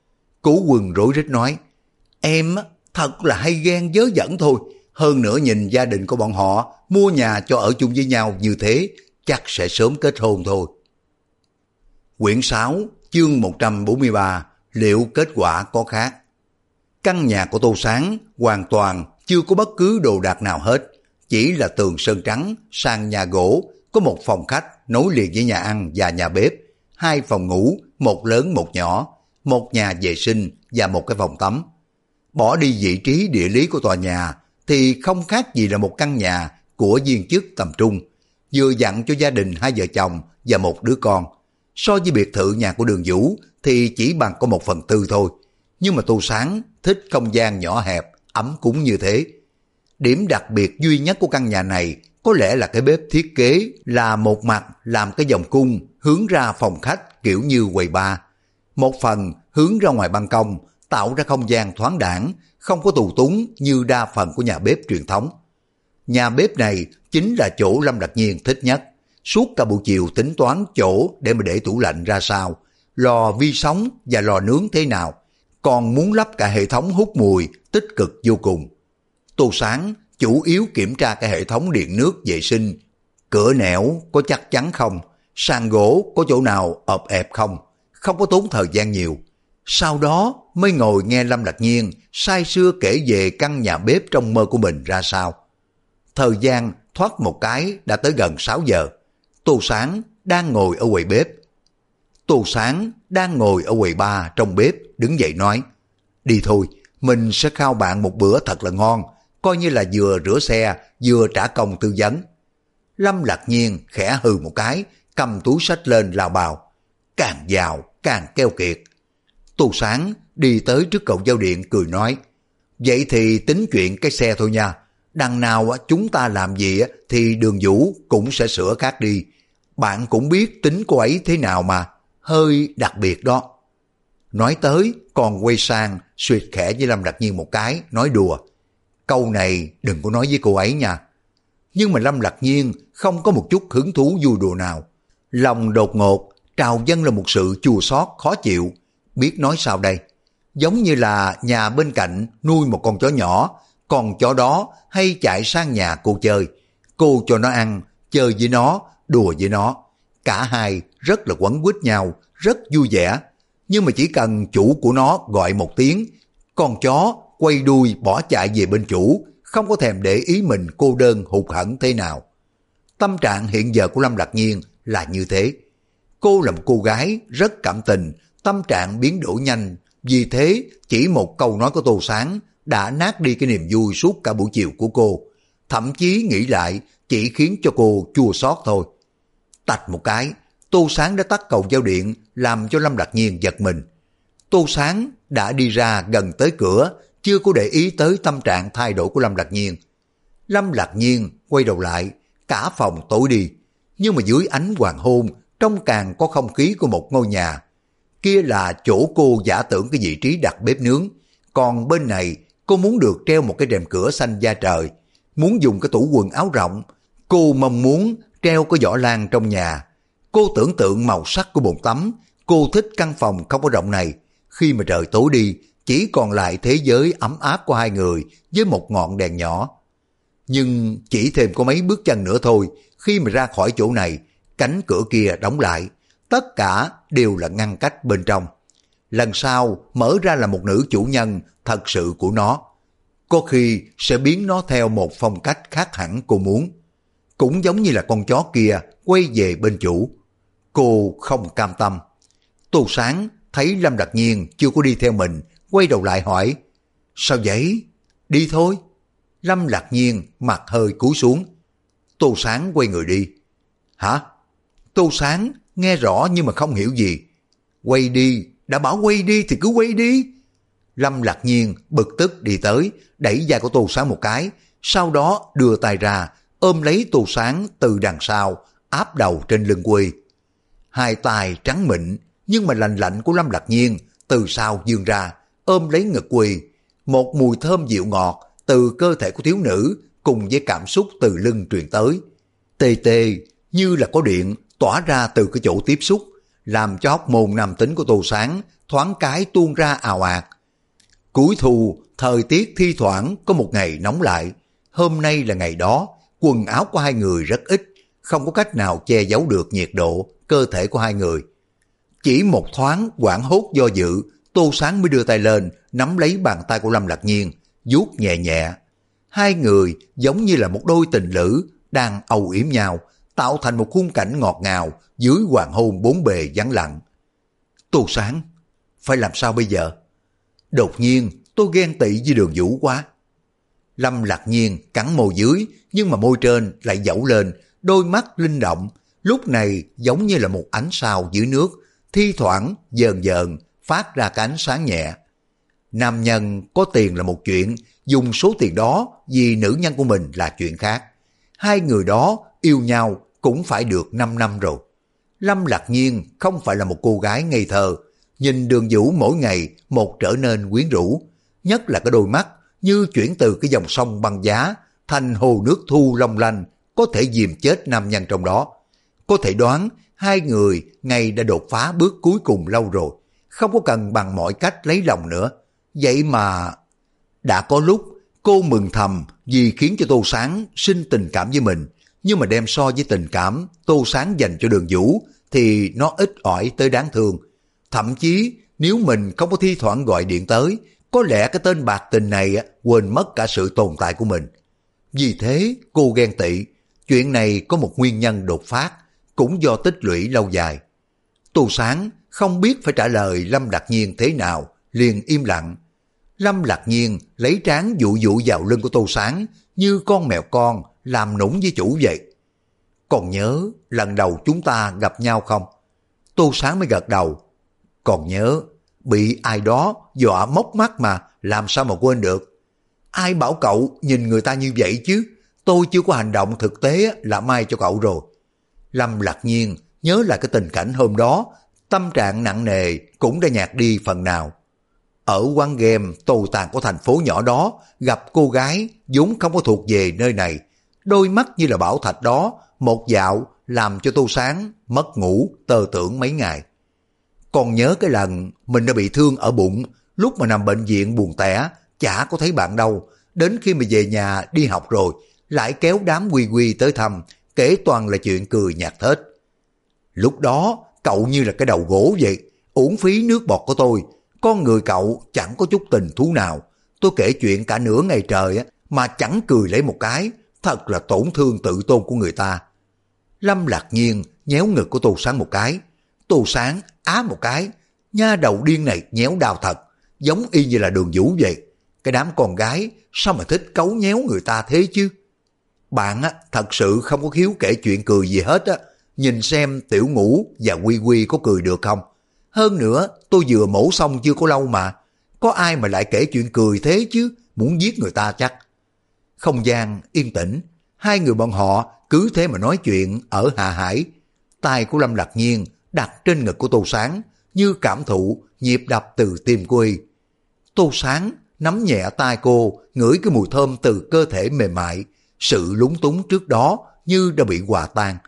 S1: Cố Quân rối rít nói, em thật là hay ghen dớ dẫn thôi. Hơn nữa nhìn gia đình của bọn họ mua nhà cho ở chung với nhau như thế, chắc sẽ sớm kết hôn thôi. Quyển 6, chương 143, liệu kết quả có khác? Căn nhà của Tô Sáng hoàn toàn chưa có bất cứ đồ đạc nào hết, chỉ là tường sơn trắng, sàn nhà gỗ, có một phòng khách nối liền với nhà ăn và nhà bếp, hai phòng ngủ, một lớn một nhỏ, một nhà vệ sinh và một cái phòng tắm. Bỏ đi vị trí địa lý của tòa nhà thì không khác gì là một căn nhà của viên chức tầm trung, vừa dặn cho gia đình hai vợ chồng và một đứa con. So với biệt thự nhà của Đường Vũ thì chỉ bằng có 1/4 thôi, nhưng mà Tô Sáng thích không gian nhỏ hẹp, ấm cúng như thế. Điểm đặc biệt duy nhất của căn nhà này có lẽ là cái bếp thiết kế là một mặt làm cái vòng cung hướng ra phòng khách kiểu như quầy bar, một phần hướng ra ngoài ban công, tạo ra không gian thoáng đãng, không có tù túng như đa phần của nhà bếp truyền thống. Nhà bếp này chính là chỗ Lâm Lạc Nhiên thích nhất. Suốt cả buổi chiều tính toán chỗ để mà để tủ lạnh ra sao, lò vi sóng và lò nướng thế nào, còn muốn lắp cả hệ thống hút mùi tích cực vô cùng. Tô Sáng chủ yếu kiểm tra cái hệ thống điện nước vệ sinh, cửa nẻo có chắc chắn không, sàn gỗ có chỗ nào ọp ẹp không, không có tốn thời gian nhiều. Sau đó mới ngồi nghe Lâm Lạc Nhiên say sưa kể về căn nhà bếp trong mơ của mình ra sao. Thời gian thoát một cái đã tới gần 6 giờ. Tô Sáng đang ngồi ở quầy bar trong bếp, đứng dậy nói, đi thôi, mình sẽ khao bạn một bữa thật là ngon, coi như là vừa rửa xe, vừa trả công tư vấn. Lâm Lạc Nhiên khẽ hừ một cái, cầm túi xách lên lao bào, càng giàu càng keo kiệt. Tô Sáng đi tới trước cổng giao điện cười nói, vậy thì tính chuyện cái xe thôi nha, đằng nào chúng ta làm gì thì Đường Vũ cũng sẽ sửa khác đi. Bạn cũng biết tính cô ấy thế nào mà, hơi đặc biệt đó. Nói tới còn quay sang suýt khẽ với Lâm Lạc Nhiên một cái, nói đùa, câu này đừng có nói với cô ấy nha. Nhưng mà Lâm Lạc Nhiên không có một chút hứng thú vui đùa nào. Lòng đột ngột trào dâng là một sự chua xót khó chịu, biết nói sao đây. Giống như là nhà bên cạnh nuôi một con chó nhỏ, con chó đó hay chạy sang nhà cô chơi, cô cho nó ăn, chơi với nó, đùa với nó. Cả hai rất là quấn quýt nhau, rất vui vẻ. Nhưng mà chỉ cần chủ của nó gọi một tiếng, con chó quay đuôi bỏ chạy về bên chủ, không có thèm để ý mình cô đơn hụt hẫng thế nào. Tâm trạng hiện giờ của Lâm Lạc Nhiên là như thế. Cô là một cô gái rất cảm tình, tâm trạng biến đổi nhanh, vì thế chỉ một câu nói của Tô Sáng đã nát đi cái niềm vui suốt cả buổi chiều của cô. Thậm chí nghĩ lại chỉ khiến cho cô chua xót thôi. Tạch một cái, Tô Sáng đã tắt cầu giao điện, làm cho Lâm Lạc Nhiên giật mình. Tô Sáng đã đi ra gần tới cửa, chưa có để ý tới tâm trạng thay đổi của Lâm Lạc Nhiên. Lâm Lạc Nhiên quay đầu lại, cả phòng tối đi, nhưng mà dưới ánh hoàng hôn, trong càng có không khí của một ngôi nhà. Kia là chỗ cô giả tưởng cái vị trí đặt bếp nướng, còn bên này cô muốn được treo một cái rèm cửa xanh da trời, muốn dùng cái tủ quần áo rộng, cô mong muốn treo cái giỏ lan trong nhà. Cô tưởng tượng màu sắc của bồn tắm, cô thích căn phòng không có rộng này. Khi mà trời tối đi, chỉ còn lại thế giới ấm áp của hai người với một ngọn đèn nhỏ. Nhưng chỉ thêm có mấy bước chân nữa thôi, khi mà ra khỏi chỗ này, cánh cửa kia đóng lại, tất cả đều là ngăn cách bên trong. Lần sau mở ra là một nữ chủ nhân thật sự của nó. Có khi sẽ biến nó theo một phong cách khác hẳn cô muốn. Cũng giống như là con chó kia quay về bên chủ. Cô không cam tâm. Tô Sáng thấy Lâm Lạc Nhiên chưa có đi theo mình, quay đầu lại hỏi, sao vậy? Đi thôi. Lâm Lạc Nhiên mặt hơi cúi xuống. Tô Sáng quay người đi. Hả? Tô Sáng nghe rõ nhưng mà không hiểu gì. Quay đi, đã bảo quay đi thì cứ quay đi. Lâm Lạc Nhiên bực tức đi tới, đẩy vai của Tô Sáng một cái, sau đó đưa tay ra, ôm lấy Tô Sáng từ đằng sau, áp đầu trên lưng Quy. Hai tay trắng mịn, nhưng mà lành lạnh của Lâm Lạc Nhiên từ sau vươn ra, ôm lấy ngực Quy. Một mùi thơm dịu ngọt từ cơ thể của thiếu nữ cùng với cảm xúc từ lưng truyền tới. Tê tê như là có điện tỏa ra từ cái chỗ tiếp xúc, làm cho hóc môn nam tính của Tô Sáng thoáng cái tuôn ra ào ạt. Cuối thu, thời tiết thi thoảng có một ngày nóng lại. Hôm nay là ngày đó, quần áo của hai người rất ít, không có cách nào che giấu được nhiệt độ cơ thể của hai người. Chỉ một thoáng hoảng hốt do dự, Tô Sáng mới đưa tay lên, nắm lấy bàn tay của Lâm Lạc Nhiên, vuốt nhẹ nhẹ. Hai người giống như là một đôi tình lữ đang âu yếm nhau, tạo thành một khung cảnh ngọt ngào dưới hoàng hôn bốn bề vắng lặng. Tô Sáng, phải làm sao bây giờ? Đột nhiên tôi ghen tị với Đường Vũ quá. Lâm Lạc Nhiên cắn môi dưới, nhưng mà môi trên lại dẫu lên, đôi mắt linh động, lúc này giống như là một ánh sao dưới nước, thi thoảng dờn dờn phát ra cái ánh sáng nhẹ. Nam nhân có tiền là một chuyện, dùng số tiền đó vì nữ nhân của mình là chuyện khác. Hai người đó yêu nhau cũng phải được 5 năm rồi. Lâm Lạc Nhiên không phải là một cô gái ngây thơ, nhìn Đường Vũ mỗi ngày một trở nên quyến rũ, nhất là cái đôi mắt như chuyển từ cái dòng sông băng giá thành hồ nước thu long lanh, có thể dìm chết nam nhân trong đó. Có thể đoán hai người ngày đã đột phá bước cuối cùng lâu rồi, không có cần bằng mọi cách lấy lòng nữa. Vậy mà đã có lúc cô mừng thầm vì khiến cho Tô Sáng sinh tình cảm với mình, nhưng mà đem so với tình cảm Tô Sáng dành cho Đường Vũ thì nó ít ỏi tới đáng thương. Thậm chí nếu mình không có thi thoảng gọi điện tới, có lẽ cái tên bạc tình này quên mất cả sự tồn tại của mình. Vì thế cô ghen tị. Chuyện này có một nguyên nhân đột phát, cũng do tích lũy lâu dài. Tô Sáng không biết phải trả lời Lâm Lạc Nhiên thế nào, liền im lặng. Lâm Lạc Nhiên lấy trán dụ dụ vào lưng của Tô Sáng như con mèo con làm nũng với chủ vậy. Còn nhớ lần đầu chúng ta gặp nhau không? Tô Sáng mới gật đầu. Còn nhớ, bị ai đó dọa móc mắt mà, làm sao mà quên được. Ai bảo cậu nhìn người ta như vậy chứ? Tôi chưa có hành động thực tế là may cho cậu rồi. Lâm Lạc Nhiên nhớ lại cái tình cảnh hôm đó, tâm trạng nặng nề cũng đã nhạt đi phần nào. Ở quán game tồi tàn của thành phố nhỏ đó, gặp cô gái vốn không có thuộc về nơi này, đôi mắt như là bảo thạch đó, một dạo làm cho Tô Sáng mất ngủ tơ tưởng mấy ngày. Còn nhớ cái lần mình đã bị thương ở bụng, lúc mà nằm bệnh viện buồn tẻ, chả có thấy bạn đâu, đến khi mà về nhà đi học rồi, lại kéo đám quy quy tới thăm, kể toàn là chuyện cười nhạt thết. Lúc đó cậu như là cái đầu gỗ vậy, uổng phí nước bọt của tôi. Con người cậu chẳng có chút tình thú nào. Tôi kể chuyện cả nửa ngày trời mà chẳng cười lấy một cái, thật là tổn thương tự tôn của người ta. Lâm Lạc Nhiên nhéo ngực của Tô Sáng một cái. Tô Sáng á một cái, nha đầu điên này nhéo đau thật, giống y như là Đường Vũ vậy. Cái đám con gái sao mà thích cấu nhéo người ta thế chứ? Bạn thật sự không có khiếu kể chuyện cười gì hết á. Nhìn xem Tiểu Ngũ và Quy Quy có cười được không? Hơn nữa tôi vừa mổ xong chưa có lâu mà, có ai mà lại kể chuyện cười thế chứ, muốn giết người ta chắc. Không gian yên tĩnh, hai người bọn họ cứ thế mà nói chuyện ở hạ hải. Tay của Lâm Lạc Nhiên đặt trên ngực của Tô Sáng, như cảm thụ nhịp đập từ tim cô y. Tô Sáng nắm nhẹ tay cô, ngửi cái mùi thơm từ cơ thể mềm mại, sự lúng túng trước đó như đã bị hòa tan.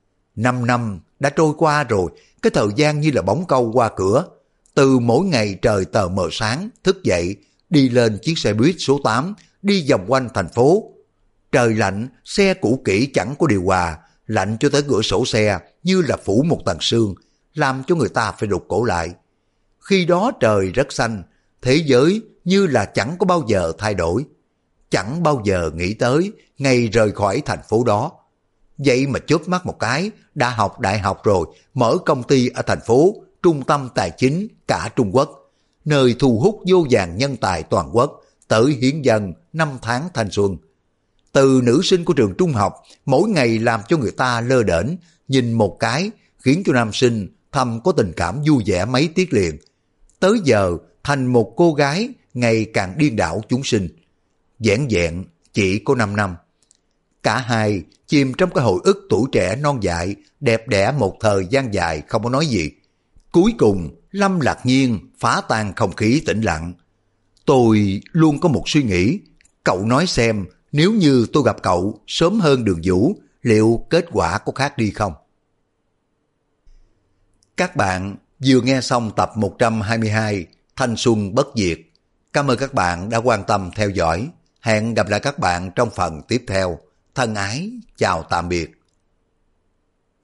S1: 5 năm đã trôi qua rồi, cái thời gian như là bóng câu qua cửa. Từ mỗi ngày trời tờ mờ sáng, thức dậy, đi lên chiếc xe buýt số 8, đi vòng quanh thành phố. Trời lạnh, xe cũ kỹ chẳng có điều hòa, lạnh cho tới cửa sổ xe như là phủ một tầng sương, làm cho người ta phải rụt cổ lại. Khi đó trời rất xanh, thế giới như là chẳng có bao giờ thay đổi. Chẳng bao giờ nghĩ tới ngày rời khỏi thành phố đó. Vậy mà chớp mắt một cái, đã học đại học rồi, mở công ty ở thành phố, trung tâm tài chính cả Trung Quốc, nơi thu hút vô vàn nhân tài toàn quốc, tới hiến dâng 5 tháng thanh xuân. Từ nữ sinh của trường trung học, mỗi ngày làm cho người ta lơ đễnh, nhìn một cái, khiến cho nam sinh thầm có tình cảm vui vẻ mấy tiết liền. Tới giờ, thành một cô gái ngày càng điên đảo chúng sinh. Vẻn vẹn chỉ có 5 năm. Cả hai chìm trong cái hồi ức tuổi trẻ non dại, đẹp đẽ một thời gian dài không có nói gì. Cuối cùng, Lâm Lạc Nhiên phá tan không khí tĩnh lặng. Tôi luôn có một suy nghĩ, cậu nói xem, nếu như tôi gặp cậu sớm hơn Đường Vũ, liệu kết quả có khác đi không? Các bạn vừa nghe xong tập 122 Thanh Xuân Bất Diệt. Cảm ơn các bạn đã quan tâm theo dõi. Hẹn gặp lại các bạn trong phần tiếp theo. Thân ái, chào tạm biệt.